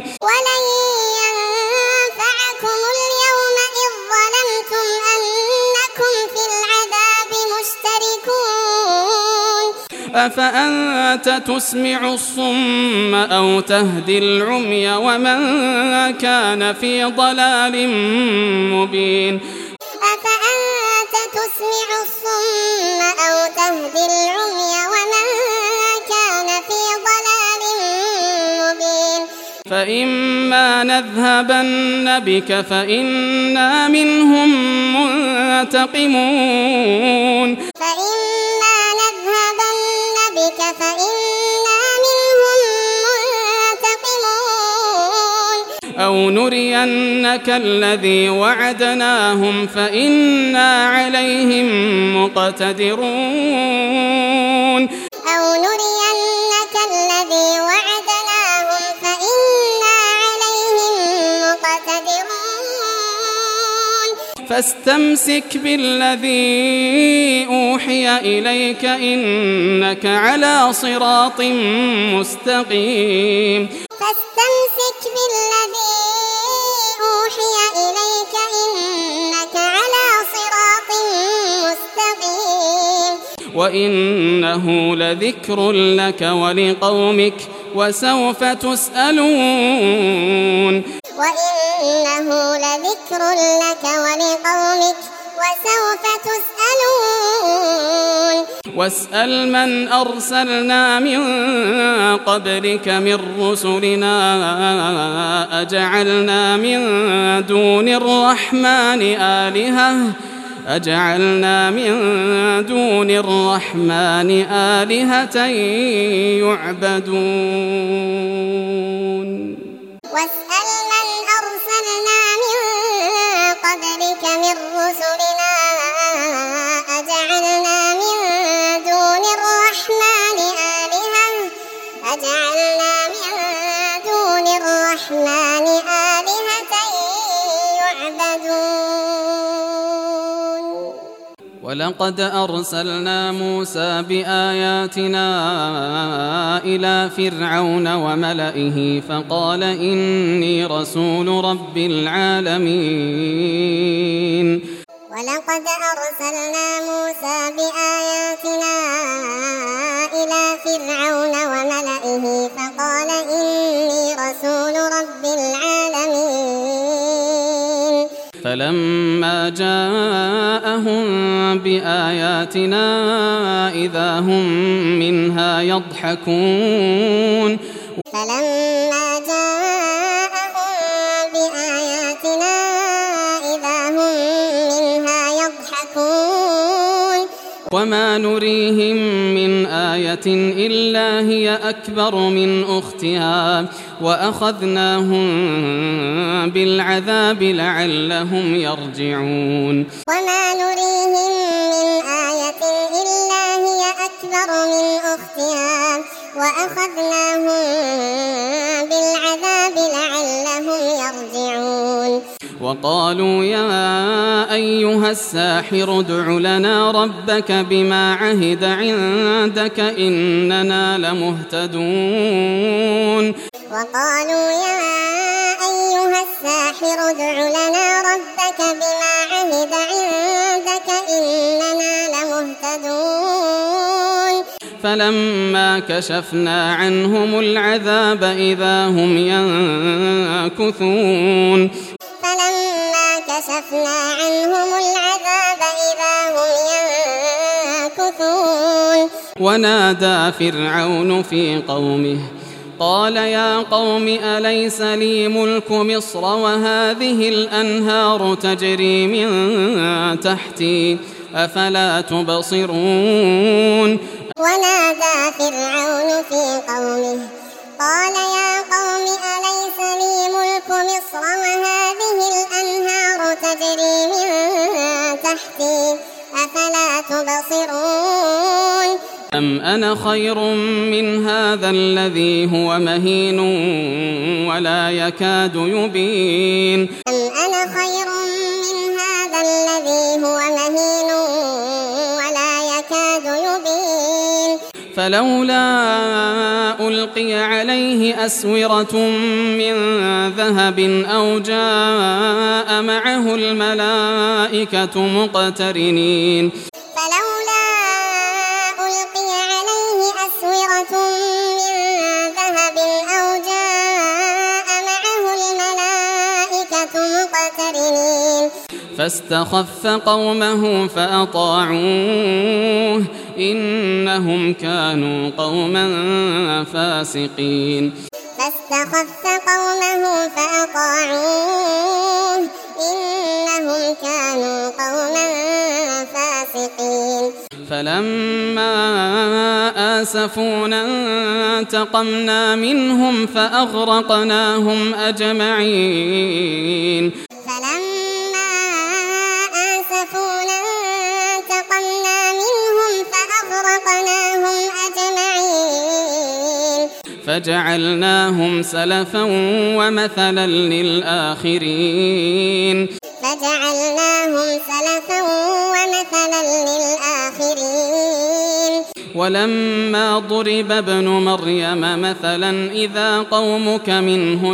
أفأنت تسمع الصم أو تهدي العمي ومن كان في ضلال مبين فإما نذهبن بك فإنا منهم منتقمون أو نرينك الذي وعدناهم فإنا عليهم مقتدرون فاستمسك بالذي أوحي إليك إنك على صراط مستقيم وإنه لذكر لك ولقومك وسوف تسألون واسأل من أرسلنا من قبلك من رسلنا أجعلنا من دون الرحمن آلهة يعبدون واسأل من أرسلنا من قبلك من رسلنا أجعلنا من دون الرحمن آلهة يعبدون ولقد أرسلنا موسى بآياتنا إلى فرعون وملئه فقال إني رسول رب العالمين ولقد أرسلنا موسى بآياتنا إلى فرعون وملئه فقال إني رسول رب العالمين. فلما جاءهم بآياتنا إذا هم منها يضحكون. فلما جاءهم بآياتنا إذا هم منها يضحكون. وما نريهم من آية إلا هي أكبر من أختها وأخذناهم بالعذاب لعلهم يرجعون. وما نريهم من آية إلا هي أكبر من أختها وأخذناهم بالعذاب لعلهم يرجعون. وقالوا يا أيها الساحر ادع لنا ربك بما عهد عندك إننا لمهتدون. وقالوا يا أيها الساحر ادع لنا ربك بما عهد عندك إننا لمهتدون. فلما كشفنا عنهم العذاب إذا هم ينكثون. فلما كشفنا عنهم العذاب إذا هم ينكثون. ونادى فرعون في قومه قال يا قوم أليس لي ملك مصر وهذه الأنهار تجري من تحتي أفلا تبصرون. ونادى فرعون في قومه قال يا قوم أليس لي ملك مصر وهذه الأنهار تجري من تحتي أفلا تبصرون. أم أنا خير من هذا الذي هو مهين ولا يكاد يبين. أم أنا خير من هذا الذي هو مهين ولا يكاد يبين. فلولا ألقي عليه أسورة من ذهب أو جاء معه الملائكة مقترنين. فلولا ألقي عليه أسورة من ذهب أو جاء معه الملائكة مقترنين. فاستخف قومه فأطاعوه إنهم كانوا قوما فاسقين. فاستخف قومه فأطاعوه إنهم كانوا قوما فاسقين. فلما آسفونا انتقمنا منهم فأغرقناهم أجمعين. فلما آسفونا انتقمنا منهم فأغرقناهم أجمعين. فجعلناهم سلفا ومثلا للآخرين. فجعلناهم سلفا ومثلا للآخرين. ولما ضرب ابن مريم مثلا إذا قومك منه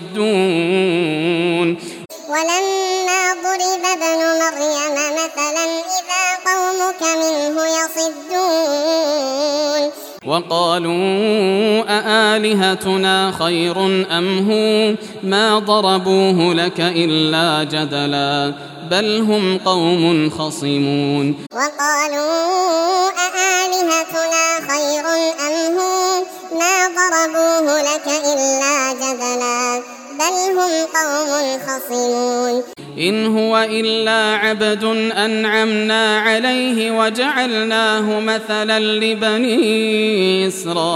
يصدون. ولما ضرب ابن مريم مثلا إذا قومك منه يصدون. وقالوا أآلهتنا خير أم هو ما ضربوه لك إلا جدلا بل هم قوم خصمون. وقالوا أآلهتنا خير أم هو ما ضربوه لك إلا جدلا بل هم قوم خصمون. إن هو إلا عبد أنعمنا عليه وجعلناه مثلا لبني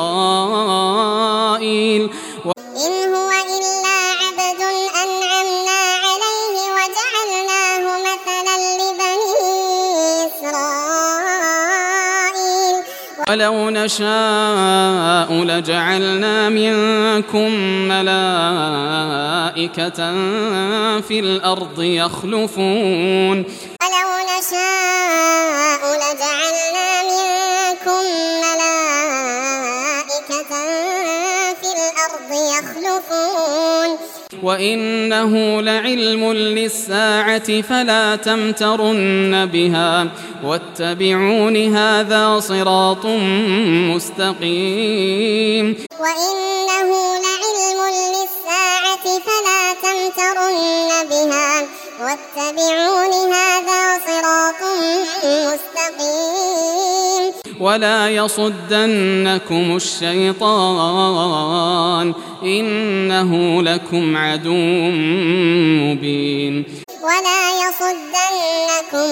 إسرائيل. إن هو إلا عبد أنعمنا عليه وجعلناه مثلا لبني إسرائيل. ولو نشاء لجعلنا منكم ملائكة في الأرض يخلفون. ولو نشاء لجعلنا منكم ملائكة في الأرض يخلفون. وإنه لعلم للساعة فلا تمترن بها واتبعون هذا صراط مستقيم وإنه لعلم للساعة فلا تمترن بها واتبعون هذا صراط مستقيم ولا يصدنكم الشيطان إنه لكم عدو مبين ولا يصدنكم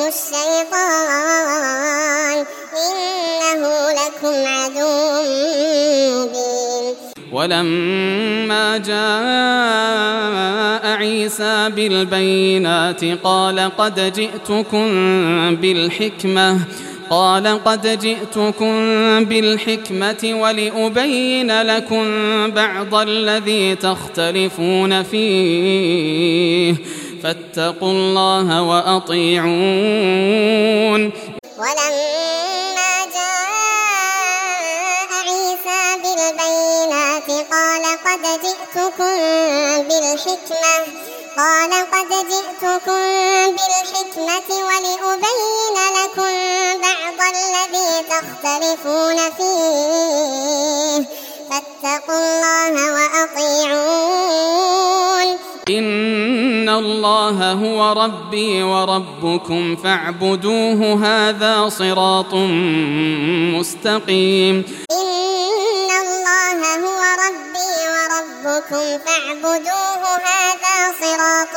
الشيطان إنه لكم عدو مبين ولما جاء عيسى بالبينات قال قد جئتكم بالحكمة ولأبين لكم بعض الذي تختلفون فيه فاتقوا الله وأطيعون ولما جاء عيسى بالبينات قال قد جئتكم بالحكمة ولأبين لكم بعض الذي تختلفون فيه فاتقوا الله وأطيعون إن الله هو ربي وربكم فاعبدوه هذا صراط مستقيم إن الله هو ربي وربكم فاعبدوه هذا صراط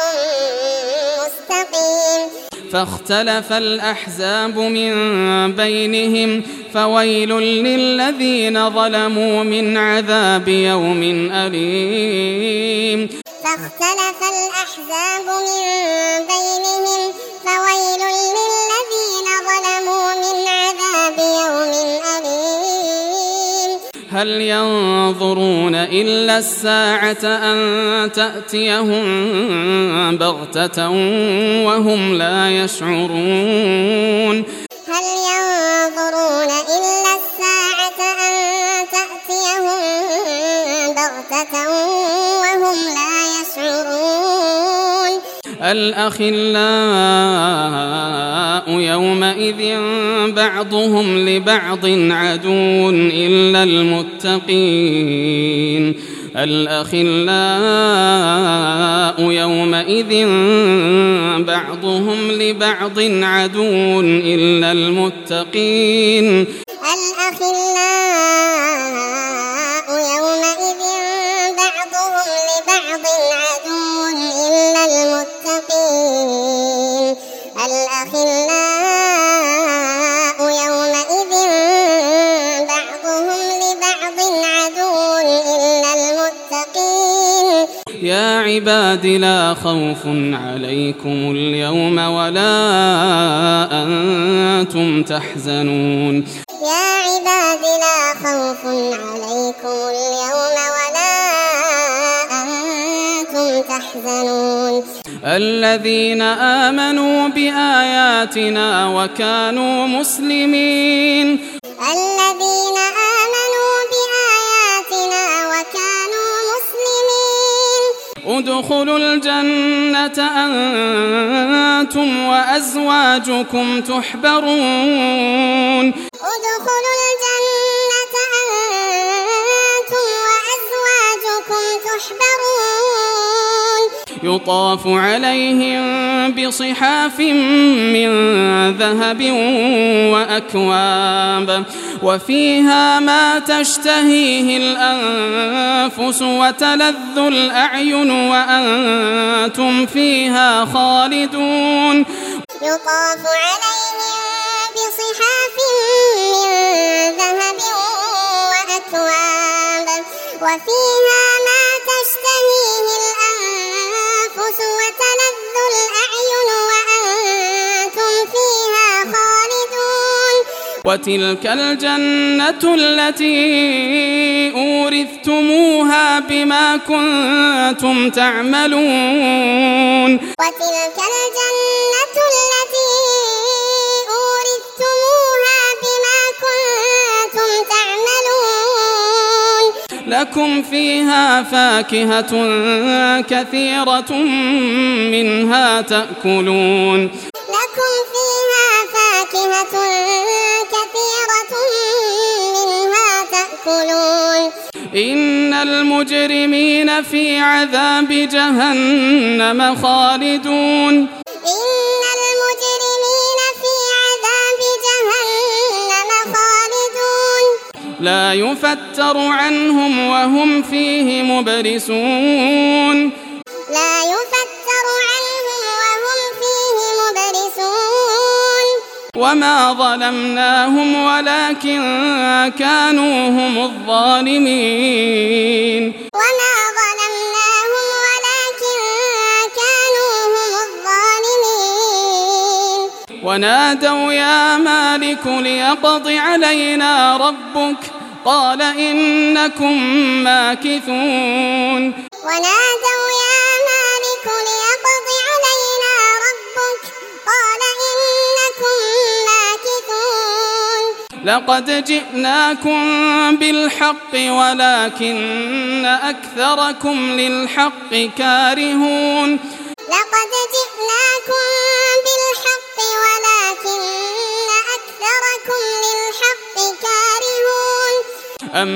مستقيم فاختلف الأحزاب من بينهم فويل للذين ظلموا من عذاب يوم أليم فاختلف الأحزاب من بينهم فويل للذين ظلموا من عذاب يوم أليم هل ينظرون إلا الساعة أن تأتيهم بغتة وهم لا يشعرون هل ينظرون إلا الساعة أن تأتيهم بغتة وهم لا يشعرون الأخلاء يومئذ بعضهم لبعض عدو إلا المتقين الأخلاء يومئذ بعضهم لبعض عدو إلا المتقين الأخلاء يومئذ بعضهم لبعض عدو إلا المتقين الأخلاء يومئذ بعضهم لبعض عدو إلا المتقين يا عباد لا خوف عليكم اليوم ولا أنتم تحزنون يا عباد لا خوف عليكم اليوم ولا أنتم تحزنون الذين آمنوا بآياتنا وكانوا مسلمين الذين آمنوا بآياتنا وكانوا مسلمين ادخلوا الجنة أنتم وأزواجكم تحبرون ادخلوا الجنة أنتم وأزواجكم تحبرون يطاف عليهم بصحاف من ذهب وأكواب وفيها ما تشتهيه الأنفس وتلذ الأعين وأنتم فيها خالدون يطاف عليهم بصحاف من ذهب وأكواب وفيها ما تشتهيه الأنفس وتلذ الأعين وأنتم فيها خالدون وتلك الجنة التي أورثتموها بما كنتم تعملون وتلك الجنة التي أورثتموها بما كنتم تعملون لكم فيها فاكهة كثيرة منها تأكلون. لكم فيها فاكهة كثيرة منها تأكلون. إن المجرمين في عذاب جهنم خالدون. إن المجرمين في عذاب جهنم خالدون. لا يفتر عنهم وهم فيه مبلسون. لا يفتر عنهم وهم فيه مبلسون. وما ظلمناهم ولكن كانوا هم الظالمين. وما ظلمناهم ولكن كانوا هم الظالمين. ونادوا يا مالك ليقض علينا ربك قال إنكم ماكثون. ونادوا يا مالك ليقض علينا ربك قال إنكم ماكثون. لقد جئناكم بالحق ولكن أكثركم للحق كارهون. لقد جئناكم بالحق ولكن أكثركم للحق كارهون. أم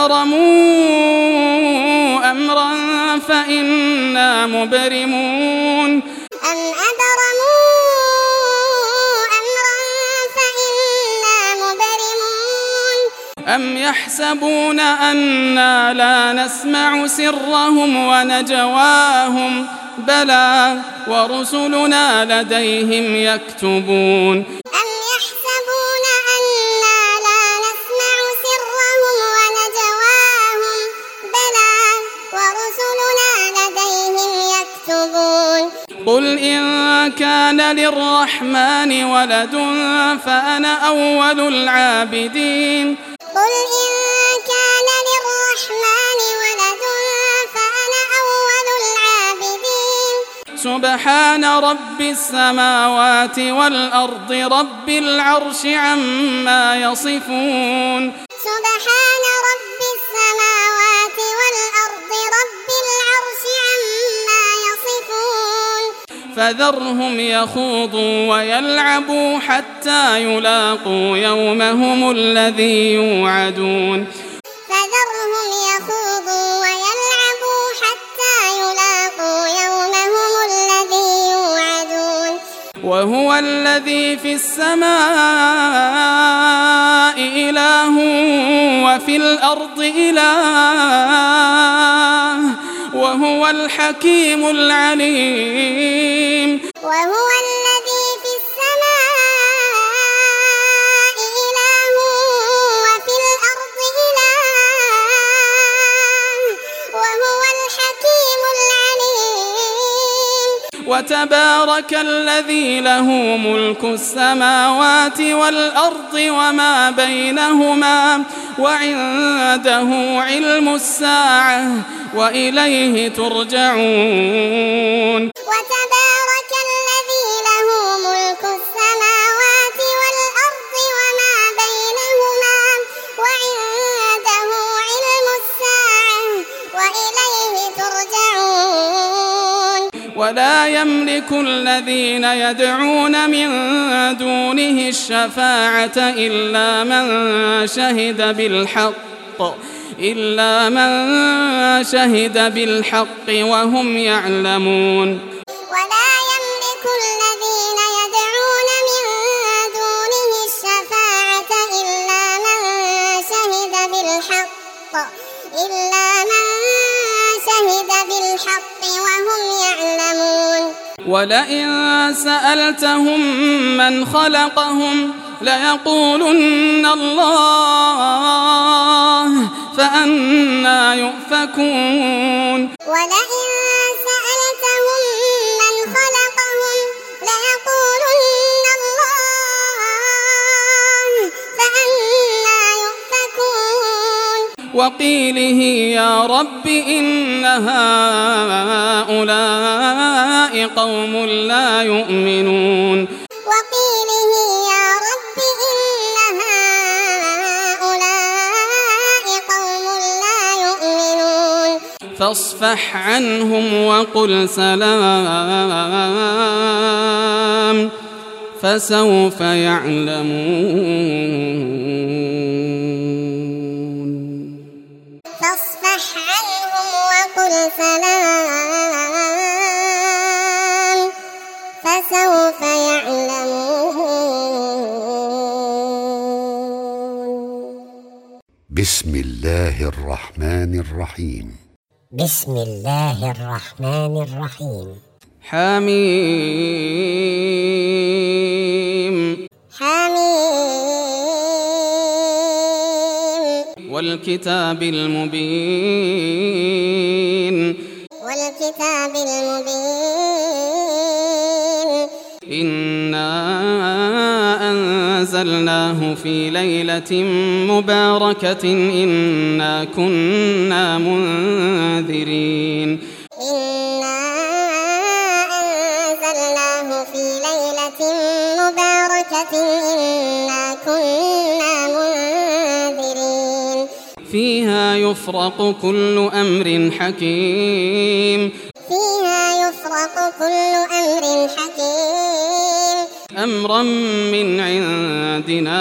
أبرموا أمرا فإنا مبرمون. أم أبرموا أمرا فإنا مبرمون. أم يحسبون أنا لا نسمع سرهم ونجواهم بلى ورسلنا لديهم يكتبون. أم يحسبون أنا لا نسمع سرهم ونجواهم بلى ورسلنا لديهم يكتبون. قل إن كان للرحمن ولد فأنا أول العابدين. قل إن كان للرحمن ولد فأنا أول العابدين. سبحان رب السماوات والأرض رب العرش عما يصفون. سبحان رب السماوات والأرض رب العرش عما يصفون. فذرهم يخوضوا ويلعبوا حتى يلاقوا يومهم الذي يوعدون. فذرهم يخوضوا ويلعبوا حتى يلاقوا يومهم الذي يوعدون. وهو الذي في السماء إله وفي الأرض إله وهو الحكيم العليم. وهو الذي في السماء إله وفي الأرض إله وهو الحكيم العليم. وتبارك الذي له ملك السماوات والأرض وما بينهما وعنده علم الساعة وإليه ترجعون. وتبارك الذي له ملك السماوات والأرض وما بينهما وعنده علم الساعة وإليه ترجعون. ولا يملك الذين يدعون من دونه الشفاعة إلا من شهد بالحق وهم يعلمون. ولا يملك الذين يدعون من دونه الشفاعة إلا من شهد بالحق وهم يعلمون. ولئن سألتهم من خلقهم ليقولن الله فأنى يؤفكون. ولئن سألتهم من خلقهم ليقولن الله فأنى يؤفكون. وقيله يا رب إن هؤلاء قوم لا يؤمنون. وقيله يا رب إن هؤلاء قوم لا يؤمنون. فاصفح عنهم وقل سلام فسوف يعلمون فاصفح عنهم وقل سلام فسوف يعلمون بسم الله الرحمن الرحيم بسم الله الرحمن الرحيم حميم حميم والكتاب المبين والكتاب المبين إنا أنزلناه في ليلة مباركة إنا كنا منذرين إنا أنزلناه في ليلة مباركة إنا كنا منذرين فيها يفرق كل أمر حكيم فيها يفرق كل أمر حكيم أمرا من عندنا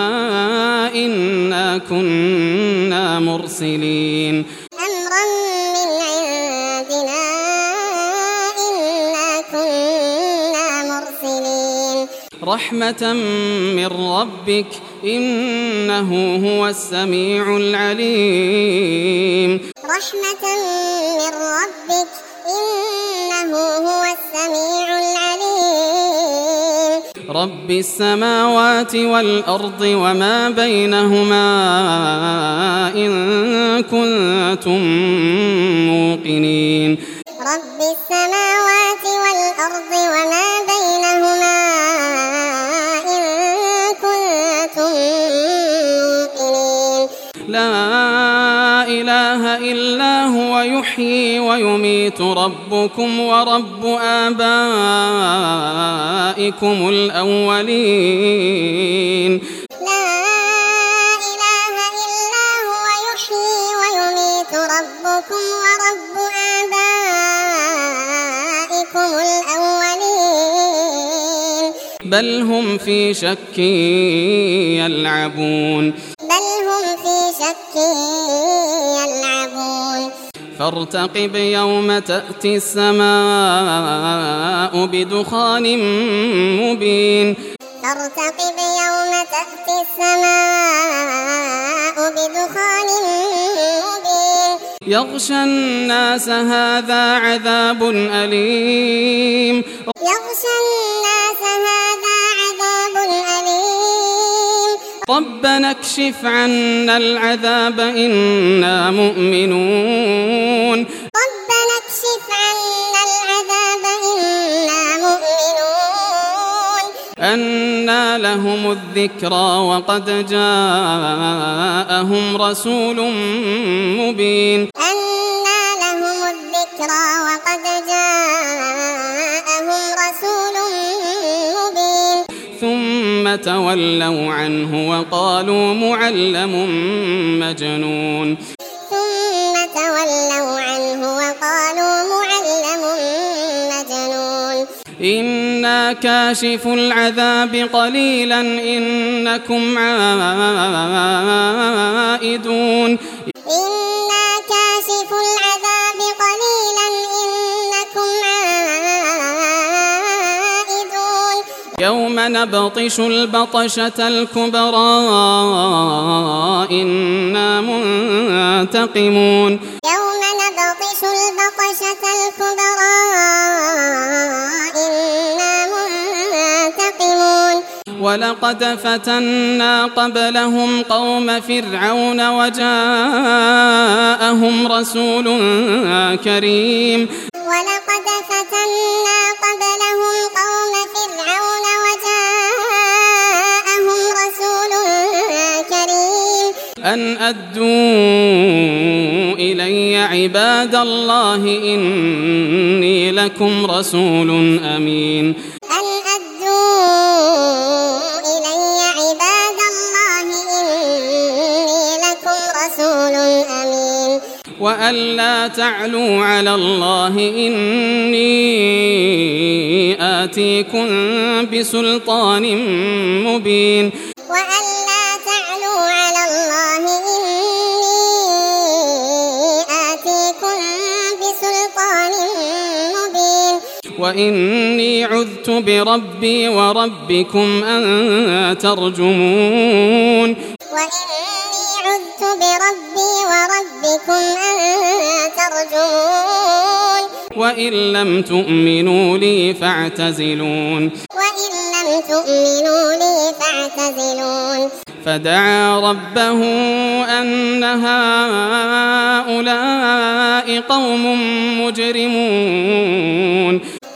إنا كنا مرسلين أمرا من عندنا إنا كنا مرسلين رحمة من ربك إنه هو السميع العليم رحمة من ربك إنه هو السميع العليم رب السماوات والأرض وما بينهما إن كنتم موقنين رب السماوات والأرض وما بينهما إن كنتم موقنين لا إله إلا هو يحيي ويميت ربكم ورب آبائكم الأولين لا إله إلا هو يحيي ويميت ربكم ورب آبائكم الأولين بل هم في شك يلعبون بل هم في شك يلعبون فارتقب يوم تأتي السماء بدخان مبين فارتقب يوم تأتي السماء بدخان مبين يغشى الناس هذا عذاب أليم يغشى الناس هذا عذاب أليم ربنا اكشف عنا العذاب إنا مؤمنون ربنا اكشف عنا العذاب إنا مؤمنون أنى لهم الذكرى وقد جاءهم رسول مبين أنى لهم الذكرى وقد جاءهم رسول مبين ثم تولوا عنه وقالوا معلم مجنون ثم تولوا عنه وقالوا معلم مجنون إنا كاشف العذاب قليلا إنكم عائدون إنا كاشف العذاب قليلا إنكم عائدون يوم نبطش البطشة الكبرى إنا منتقمون يوم نبطش البطشة الكبرى إنا منتقمون ولقد فتنا قبلهم قوم فرعون وجاءهم رسول كريم ولقد فتنا قبلهم قوم فرعون وجاءهم رسول كريم أن أدوا إلي عباد الله إني لكم رسول أمين أن أدوا إلي عباد الله إني لكم رسول أمين وألا تعلوا على الله إني آتيكم بسلطان مبين وألا تعلوا على الله إني آتيكم بسلطان مبين وإني عذت بربي وربكم أن ترجمون وإني عذت بربي وربكم أن ترجمون وإن لم تؤمنوا لي فاعتزلون فدعا ربه أن هؤلاء قوم مجرمون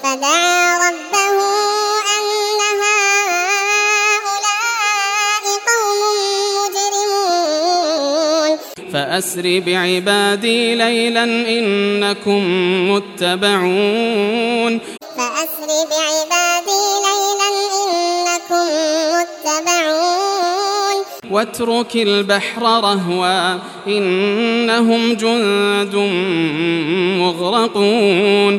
فأسر بعبادي ليلا إنكم متبعون واترك البحر رهوا إنهم جند مغرقون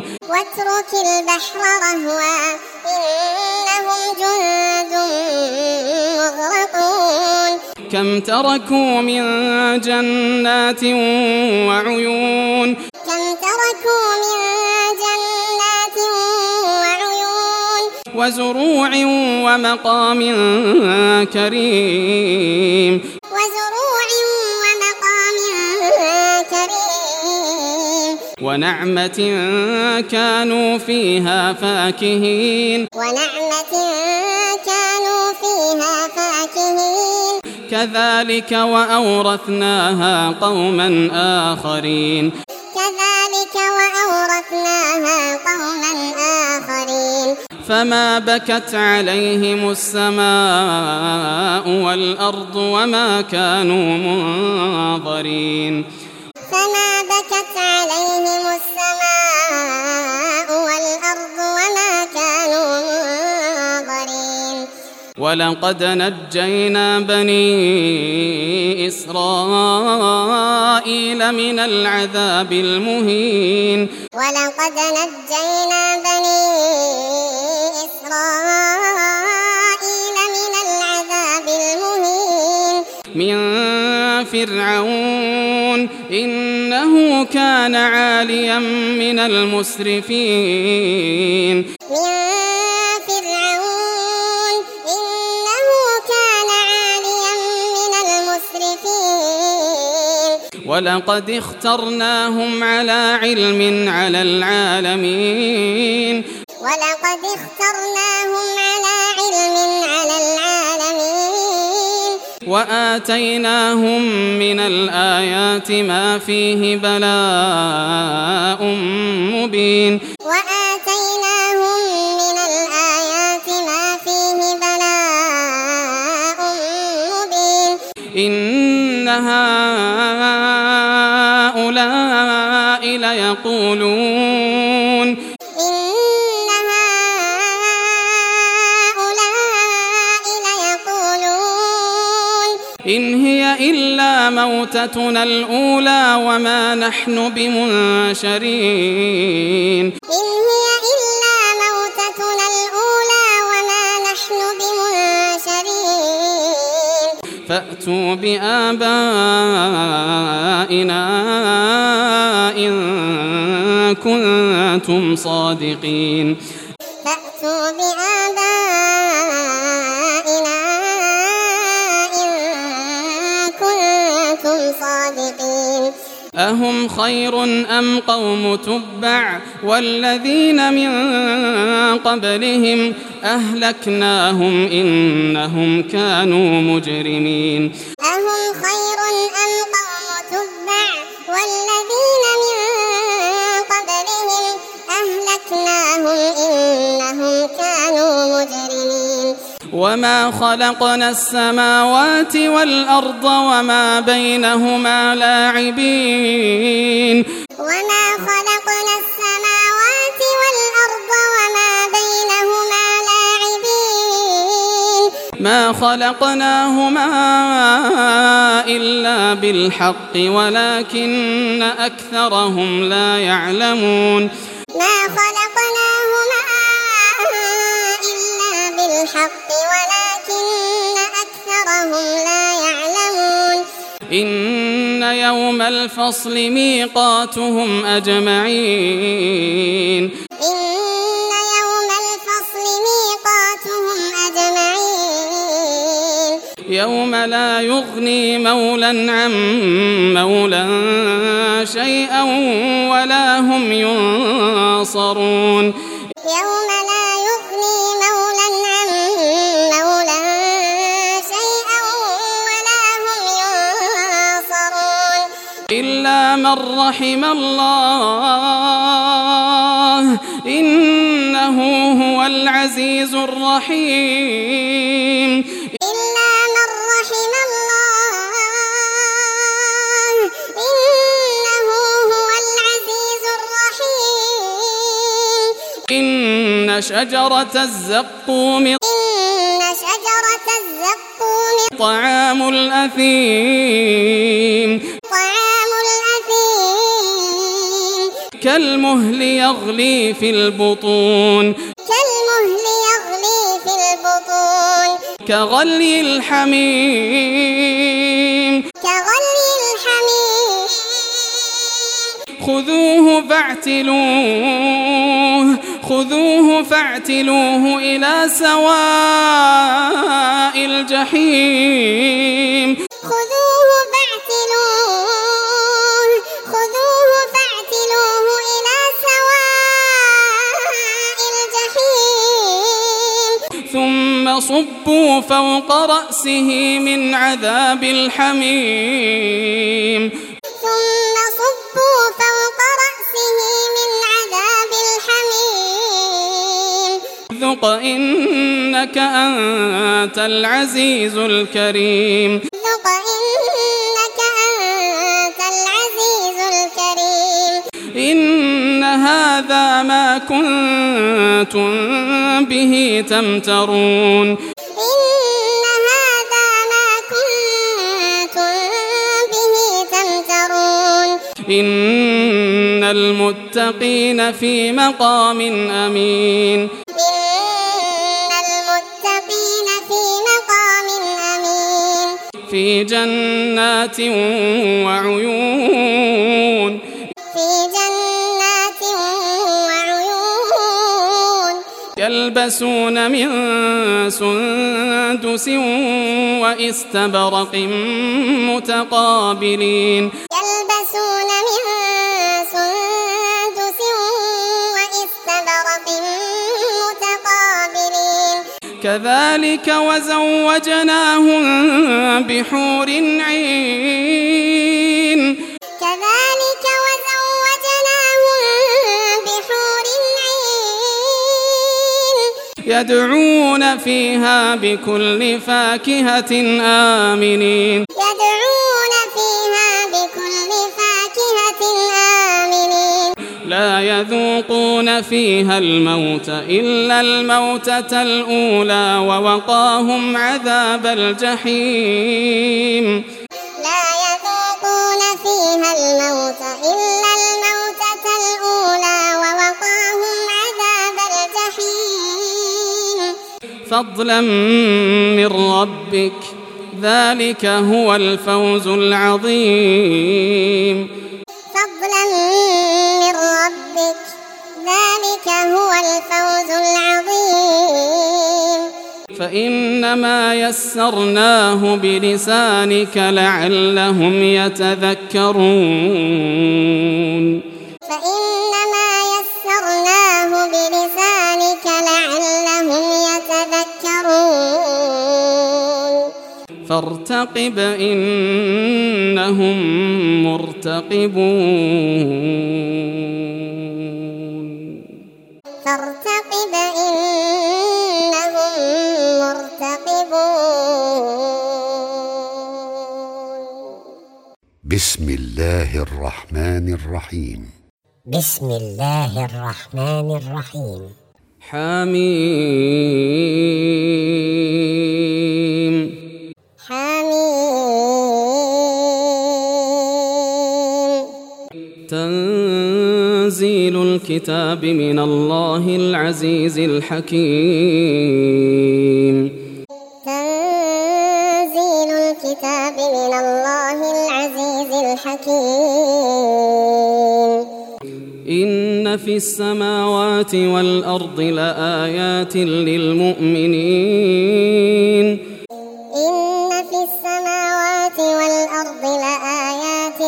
كم تركوا من جنات وعيون وزروع ومقام كريم ونعمة كانوا فيها فاكهين كذلك وأورثناها قوما آخرين فما بكت عليهم السماء والأرض وما كانوا منظرين ولقد نجينا بني إسرائيل من العذاب المهين من فرعون إنه كان عاليا من المسرفين ولقد اخترناهم على علم على العالمين وآتيناهم من الآيات ما فيه بلاء مبين إن هؤلاء ليقولون إن هي إلا موتتنا الأولى وما نحن بمنشرين فأتوا بآبائنا إن كنتم صادقين أهم خير أم قوم تبع والذين من قبلهم أهلكناهم إنهم كانوا مجرمين أهم خير أم قوم تبع والذين من قبلهم أهلكناهم إنهم كانوا مجرمين وما خلقنا السماوات والأرض وما بينهما لاعبين ما خلقناهما إلا بالحق ولكن أكثرهم لا يعلمون. ما خلقناهما إلا بالحق ولكن أكثرهم لا يعلمون. إن يوم الفصل ميقاتهم أجمعين. إن يوم الفصل ميقاتهم أجمعين. يوم لا يغني مولى عن مولى شيئا ولا هم ينصرون. يوم لا يغني مولى عن مولى شيئا ولا هم ينصرون. إلا من رحم الله إنه هو العزيز الرحيم. إلا من رحم الله إنه هو العزيز الرحيم. إن شجرة الزقوم طعام الأثيم. كالمهل يغلي في البطون. كغلي الحميم. خذوه فاعتلوه إلى سواء الجحيم. خذوه فاعتلوه إلى سواء الجحيم. ثم صبوا فوق رأسه من عذاب الحميم. ذق إنك أنت العزيز الكريم. إن هذا ما كنتم به تمترون. إن المتقين في مقام أمين. في جنات وعيون. يلبسون من سندس وإستبرق متقابلين. كذلك وزوجناهم بحور عين. يدعون فيها بكل فاكهة آمنين. لا يذوقون فيها الموت إلا الموتة الأولى ووقاهم عذاب الجحيم. فضلا من ربك ذلك هو الفوز العظيم. فإنما يسرناه بلسانك لعلهم يتذكرون. فارتقب إنهم مرتقبون. بسم الله الرحمن الرحيم. بسم الله الرحمن الرحيم. حميم. الكتاب من الله العزيز الحكيم. تنزيل الكتاب من الله العزيز الحكيم. إن في السماوات والأرض لآيات للمؤمنين. إن في السماوات والأرض لآيات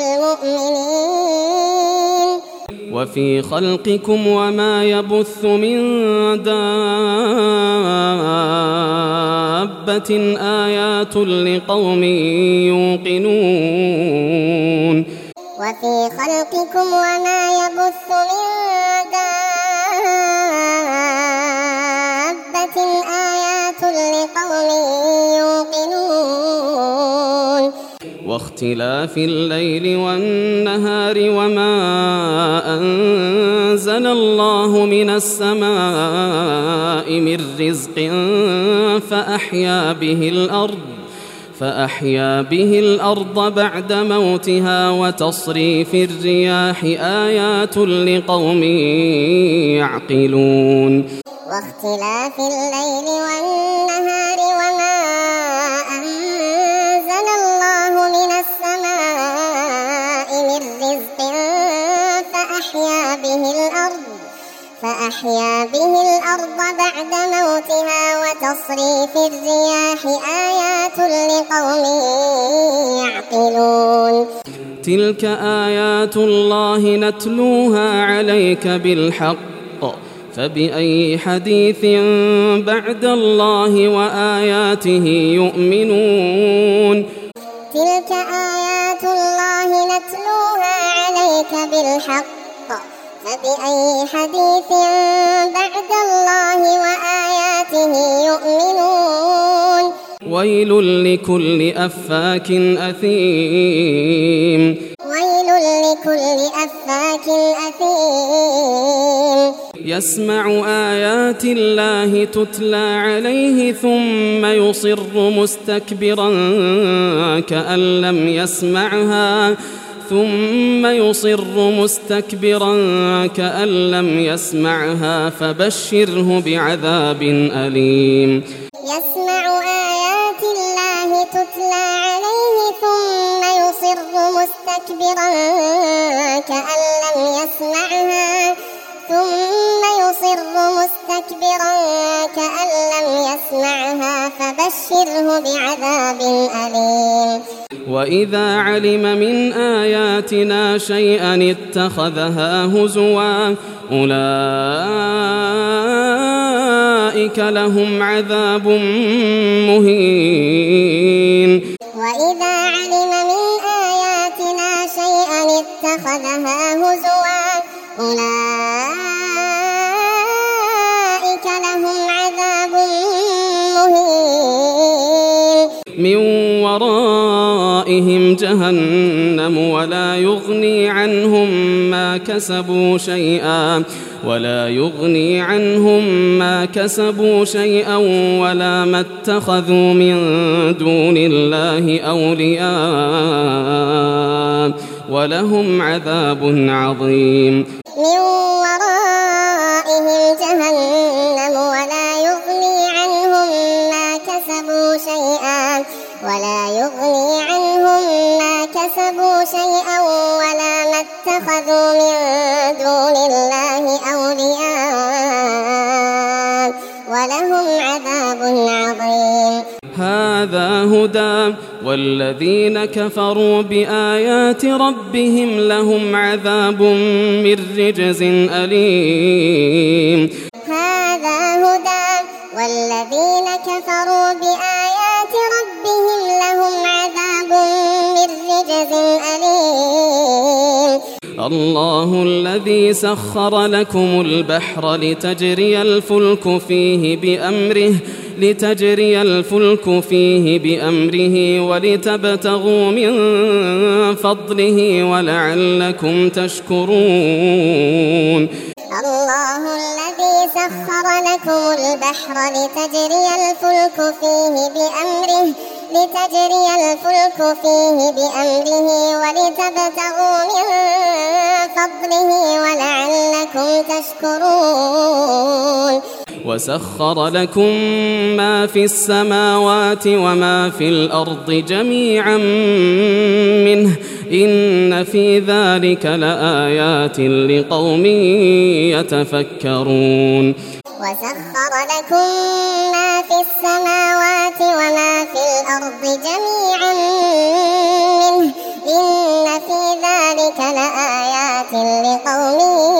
للمؤمنين. وفي خلقكم وما يبث من دابة آيات لقوم يوقنون. وفي خلقكم وما يبث من دابة آيات لقوم يوقنون. واختلاف الليل والنهار وما أنزل الله من السماء من رزق فأحيا به الأرض بعد موتها وتصريف الرياح آيات لقوم يعقلون. واختلاف الليل والنهار وما أنزل الله من السماء من رزق فأحيا به الأرض بعد موتها وتصريف الرياح آيات لقوم يعقلون. تلك آيات الله نتلوها عليك بالحق فبأي حديث بعد الله وآياته يؤمنون. تلك آيات الله نتلوها عليك بالحق فبأي حديث بعد الله وآياته يؤمنون. ويل لكل أفاك أثيم. ويل لكل أفاك أثيم. يسمع آيات الله تتلى عليه ثم يصر مستكبرا كأن لم يسمعها فبشره بعذاب أليم. يسمع آيات الله تتلى عليه ثم يصر مستكبرا كأن لم يسمعها فبشره بعذاب أليم. وإذا علم من آياتنا شيئا اتخذها هزوا أولئك لهم عذاب مهين. وإذا علم من آياتنا شيئا اتخذها هزوا أولئك لهم عذاب مهين. من ورائهم جهنم ولا يغني عنهم ما كسبوا شيئا ولا ما اتخذوا من دون الله أولياء ولهم عذاب عظيم. من ورائهم جهنم ولا يغني عنهم ما كسبوا شيئا ولا ما اتخذوا من دون الله أولياء ولهم عذاب عظيم. هذا هدى والذين كفروا بآيات ربهم لهم عذاب من رجز أليم. هذا هدى والذين كفروا بآيات ربهم لهم عذاب من رجز أليم. الله الذي سخر لكم البحر لتجري الفلك فيه بأمره ولتبتغوا من فضله ولعلكم تشكرون. الله الذي سخر لكم البحر لتجري الفلك فيه بأمره لتجري الفلك فيه بأمره ولتبتغوا من فضله ولعلكم تشكرون وسخر لكم ما في السماوات وما في الأرض جميعا منه إن في ذلك لآيات لقوم يتفكرون وسخر لكم ما في السماوات وما في الأرض جميعا منه إن في ذلك لآيات لقوم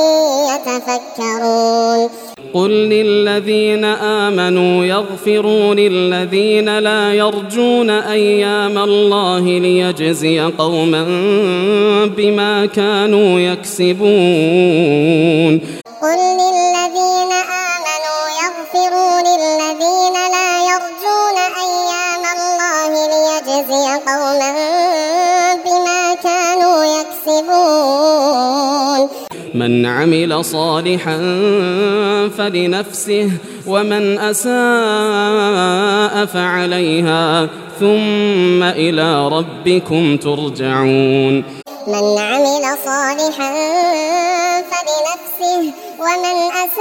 يتفكرون قل للذين آمنوا يغفروا للذين لا يرجون أيام الله ليجزي قوما بما كانوا يكسبون قل للذين آمنوا يغفروا للذين لا يرجون أيام الله ليجزي قوما بما كانوا يكسبون من عمل صالحا فلنفسه ومن أساء فعليها ثم إلى ربكم ترجعون من عمل صالحا فلنفسه ومن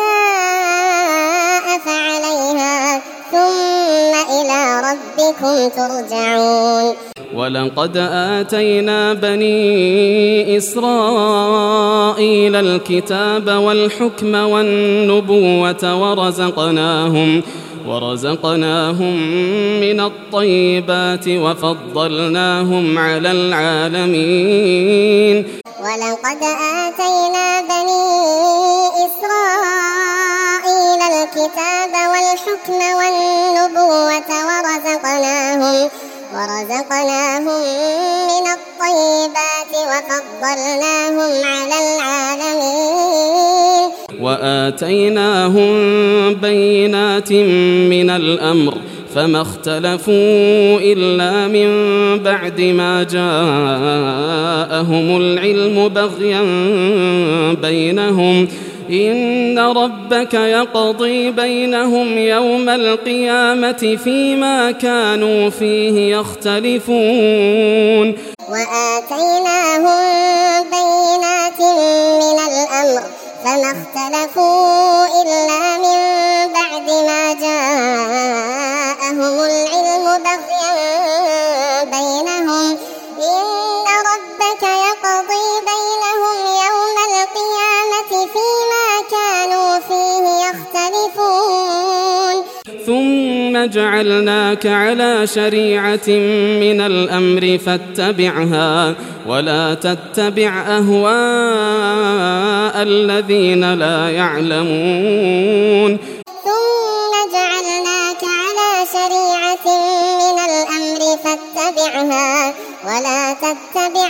أساء فعليها ثم إلى ربكم ترجعون ولقد آتينا بني إسرائيل الكتاب والحكم والنبوة ورزقناهم من الطيبات وفضلناهم على العالمين ولقد آتينا بني إسرائيل الكتاب والحكم والنبوة ورزقناهم من الطيبات وفضلناهم على العالمين وآتيناهم بينات من الأمر فما اختلفوا إلا من بعد ما جاءهم العلم بغيا بينهم إن ربك يقضي بينهم يوم القيامة فيما كانوا فيه يختلفون وآتيناهم بينات من الأمر فما اختلفوا إلا من بعد ما جاءهم العلم بغيا بينهم إن ربك يقضي بينهم يوم القيامة فيما كانوا فيه يختلفون ثم جعلناك على شريعة من الأمر فاتبعها ولا تتبع أهواء الذين لا يعلمون ثم جعلناك على شريعة من الأمر فاتبعها ولا تتبع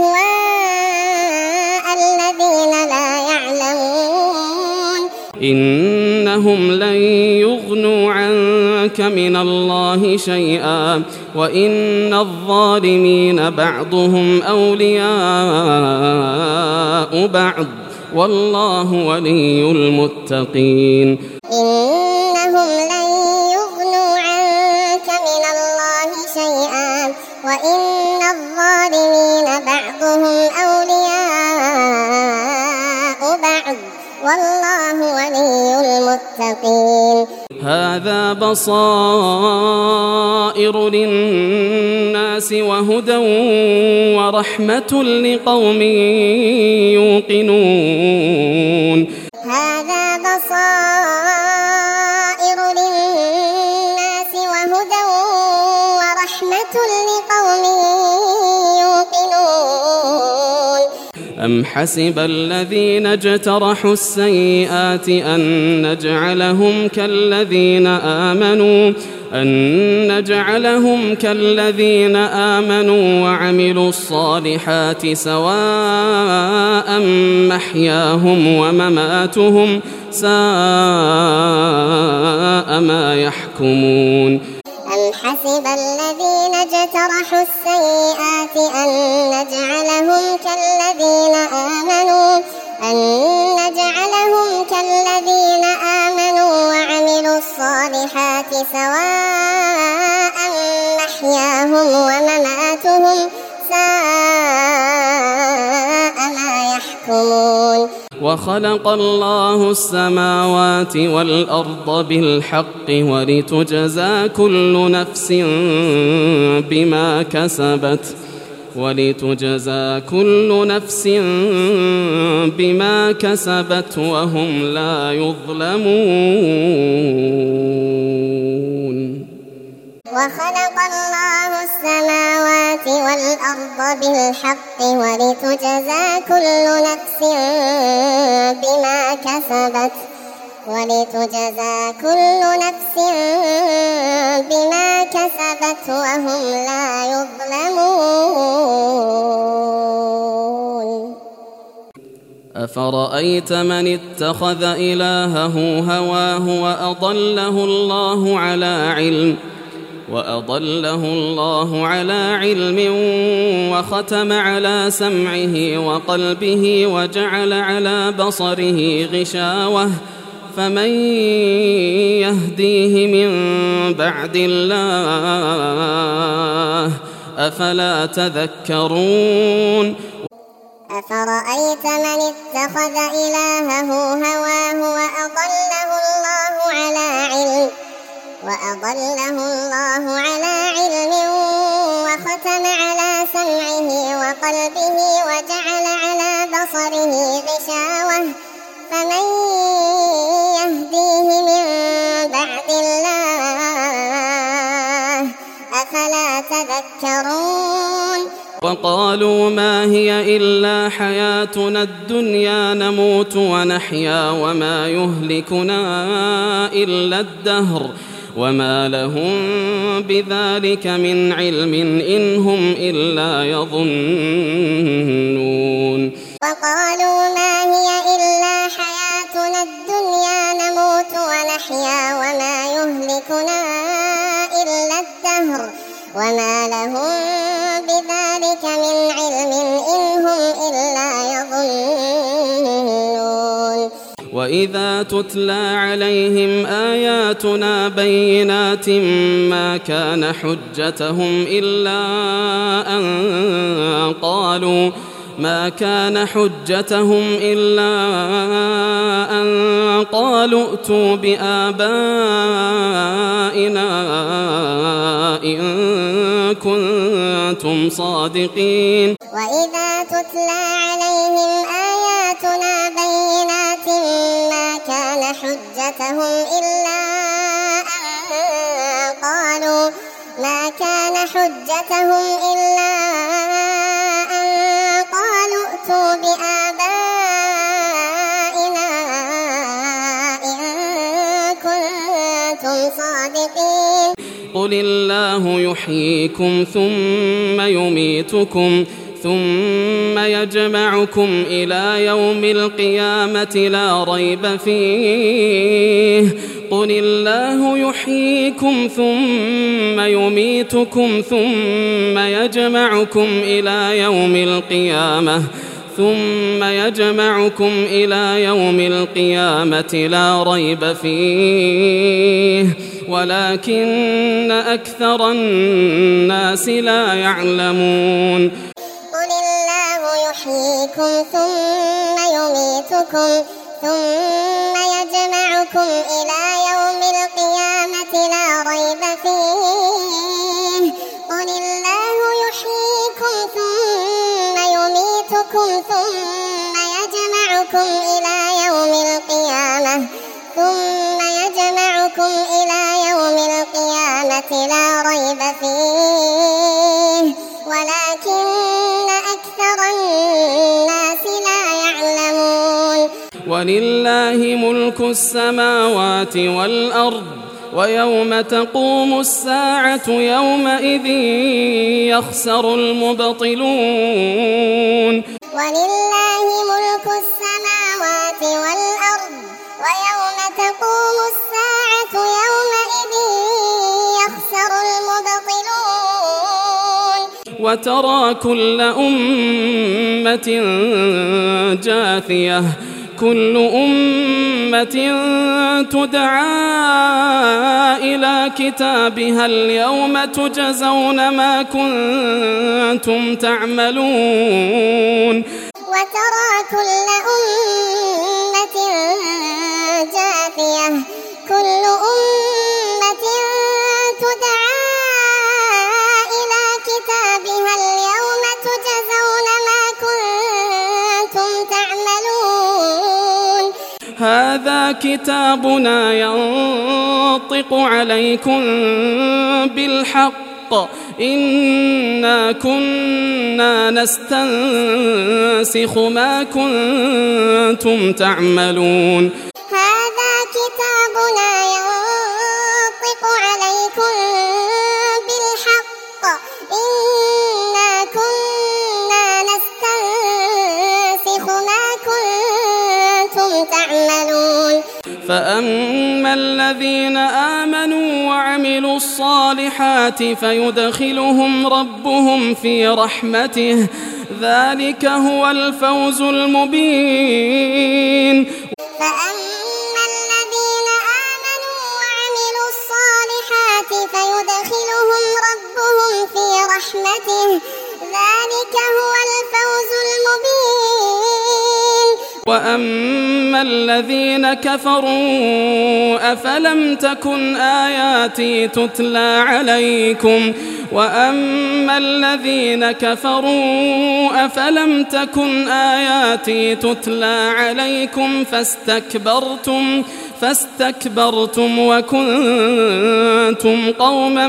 أهواء الذين لا يعلمون إنهم لن يغنوا عنك من الله شيئا وإن الظالمين بعضهم أولياء بعض والله ولي المتقين إنهم لن يغنوا عنك من الله شيئا وإن الظالمين بعضهم أولياء بعض والله ولي المتقين هذا بصائر للناس وهدى ورحمة لقوم يوقنون هذا بصائر للناس وهدى ورحمة لقوم يوقنون أم حسب الذين اجترحوا السيئات أن نجعلهم كالذين آمنوا وعملوا الصالحات سواء محياهم ومماتهم ساء ما يحكمون أم حسب الذين اجترحوا السيئات أن نجعلهم كالذين آمنوا وعملوا الصالحات سواء ومحياهم ومماتهم ساء ما يحكمون. وخلق الله السماوات والأرض بالحق ولتجزى كل نفس بما كسبت وهم لا يظلمون. وخلق الله السماوات والأرض بالحق ولتجزى كل نفس بما كسبت وهم لا يظلمون. أفرأيت من اتخذ إلهه هواه وأضله الله على علم وختم على سمعه وقلبه وجعل على بصره غشاوة فمن يهديه من بعد الله أفلا تذكرون. أفرأيت من اتخذ إلهه هواه وأضله الله على علم وختم على سمعه وقلبه وجعل على بصره غشاوة فمن يهديه من بعد الله أفلا تذكرون. وقالوا ما هي إلا حياتنا الدنيا نموت ونحيا وما يهلكنا إلا الدهر وما لهم بذلك من علم إن هم إلا يظنون. وقالوا ما هي إلا حياتنا الدنيا نموت ونحيا وما يهلكنا إلا الدهر وما لهم بذلك من علم إن هم إلا يظنون. وإذا تتلى عليهم آياتنا بينات ما كان حجتهم إلا أن قالوا ائتوا بآبائنا إن كنتم صادقين. وإذا تتلى عليهم آياتنا بينات ما كان حجتهم إلا أن قالوا ائتوا بآبائنا إن كنتم صادقين. قل الله يحييكم ثم يميتكم ثم يجمعكم إلى يوم القيامة لا ريب فيه. قل الله يحييكم ثم يميتكم ثم يجمعكم إلى يوم القيامة لا ريب فيه ولكن أكثر الناس لا يعلمون. قل الله يحييكم ثم يميتكم ثم يجمعكم إلى يوم القيامة لا ريب فيه. قل الله يحييكم ثم يميتكم ثم يجمعكم إلى يوم القيامة لا ريب فيه ولكن أكثر الناس لا يعلمون. ولله ملك السماوات والأرض ويوم تقوم الساعة يومئذ يخسر المبطلون. ولله ملك السماوات والأرض ويوم تقوم الساعة يومئذ يخسر المبطلون. وترى كل أمة جاثية كل أمة تدعى إلى كتابها اليوم تجزون ما كنتم تعملون وترى كل أمة جاثية كل أمة تدعى إلى كتابها اليوم تجزون ما كنتم تعملون هذا كتابنا ينطق عليكم بالحق إنا كنا نستنسخ ما كنتم تعملون هذا كتابنا ينطق عليكم بالحق إنا كنا نستنسخ ما كنتم تعملون فأما الذين آمنوا وعملوا الصالحات فيدخلهم ربهم في رحمته ذلك هو الفوز المبين فأما الذين آمنوا وعملوا الصالحات فيدخلهم ربهم في رحمته ذلك هو الفوز المبين وأما الذين كفروا أفلم تكن آياتي تتلى عليكم وأما الذين كفروا أفلم تكن آياتي تتلى عليكم فاستكبرتم وكنتم قوما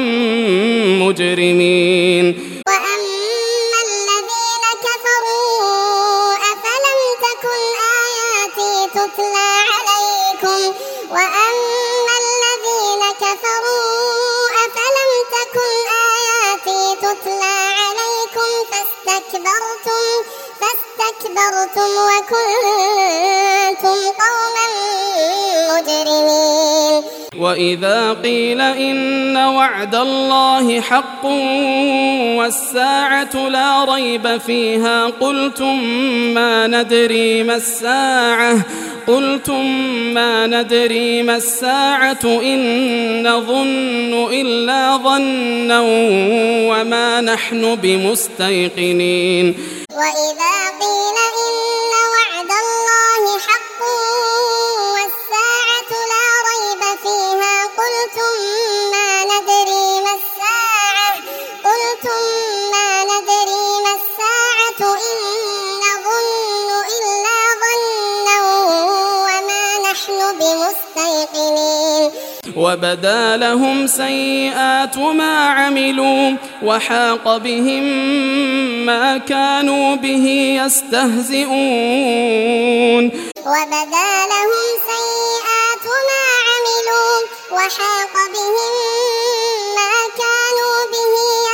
مجرمين وأما الذين كفروا أفلم تكن آياتي تتلى عليكم وأما الذين كفروا أفلم تكن آياتي تتلى عليكم فاستكبرتم وكنتم قوما مجرمين وإذا قيل إن وعد الله حق والساعة لا ريب فيها قلتم ما ندري ما الساعة إن نظن إلا ظنا وما نحن بمستيقنين وإذا قيل إن وعد الله حق والساعة لا ريب فيها قلتم ما ندري ما الساعة إن نظن إلا ظنا وما نحن بمستيقنين وبدا لهم سيئات ما عملوا وحاق بهم ما كانوا به يستهزئون وبدا لهم سيئات ما عملوا وحاق بهم ما كانوا به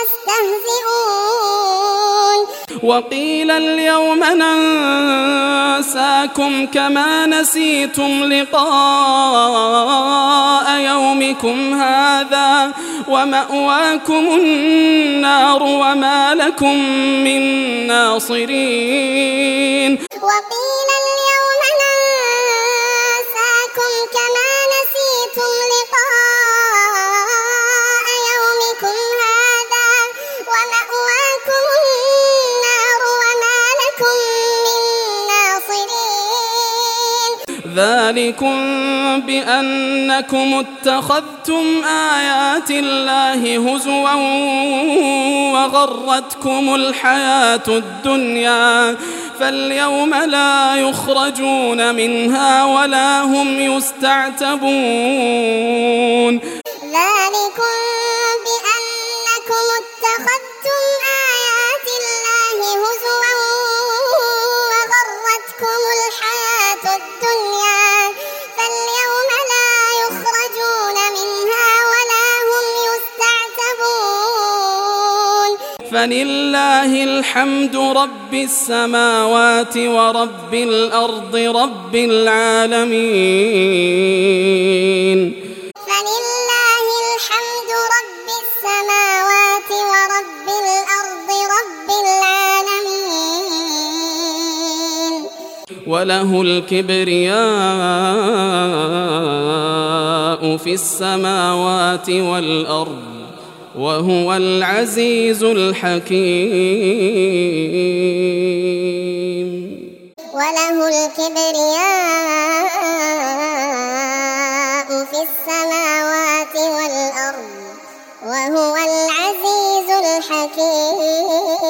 يستهزئون وقيل اليوم ننساكم كما نسيتم لقاء يومكم هذا ومأواكم النار وما لكم من ناصرين وقيل اليوم ننساكم كما نسيتم لقاء يومكم هذا ومأواكم النار وما لكم من ناصرين ذلكم بأنكم اتخذتم آيات الله هزوا وغرتكم الحياة الدنيا فاليوم لا يخرجون منها ولا هم يستعتبون ذلكم بأنكم اتخذتم آيات الله هزوا وغرتكم الحياة الدنيا فاليوم لا يخرجون منها ولا هم يستعتبون فلله الحمد رب السماوات ورب الأرض رب العالمين فلله الحمد رب السماوات ورب الأرض رب العالمين وله الكبرياء في السماوات والأرض وهو العزيز الحكيم. وله الكبرياء في السماوات والأرض وهو العزيز الحكيم.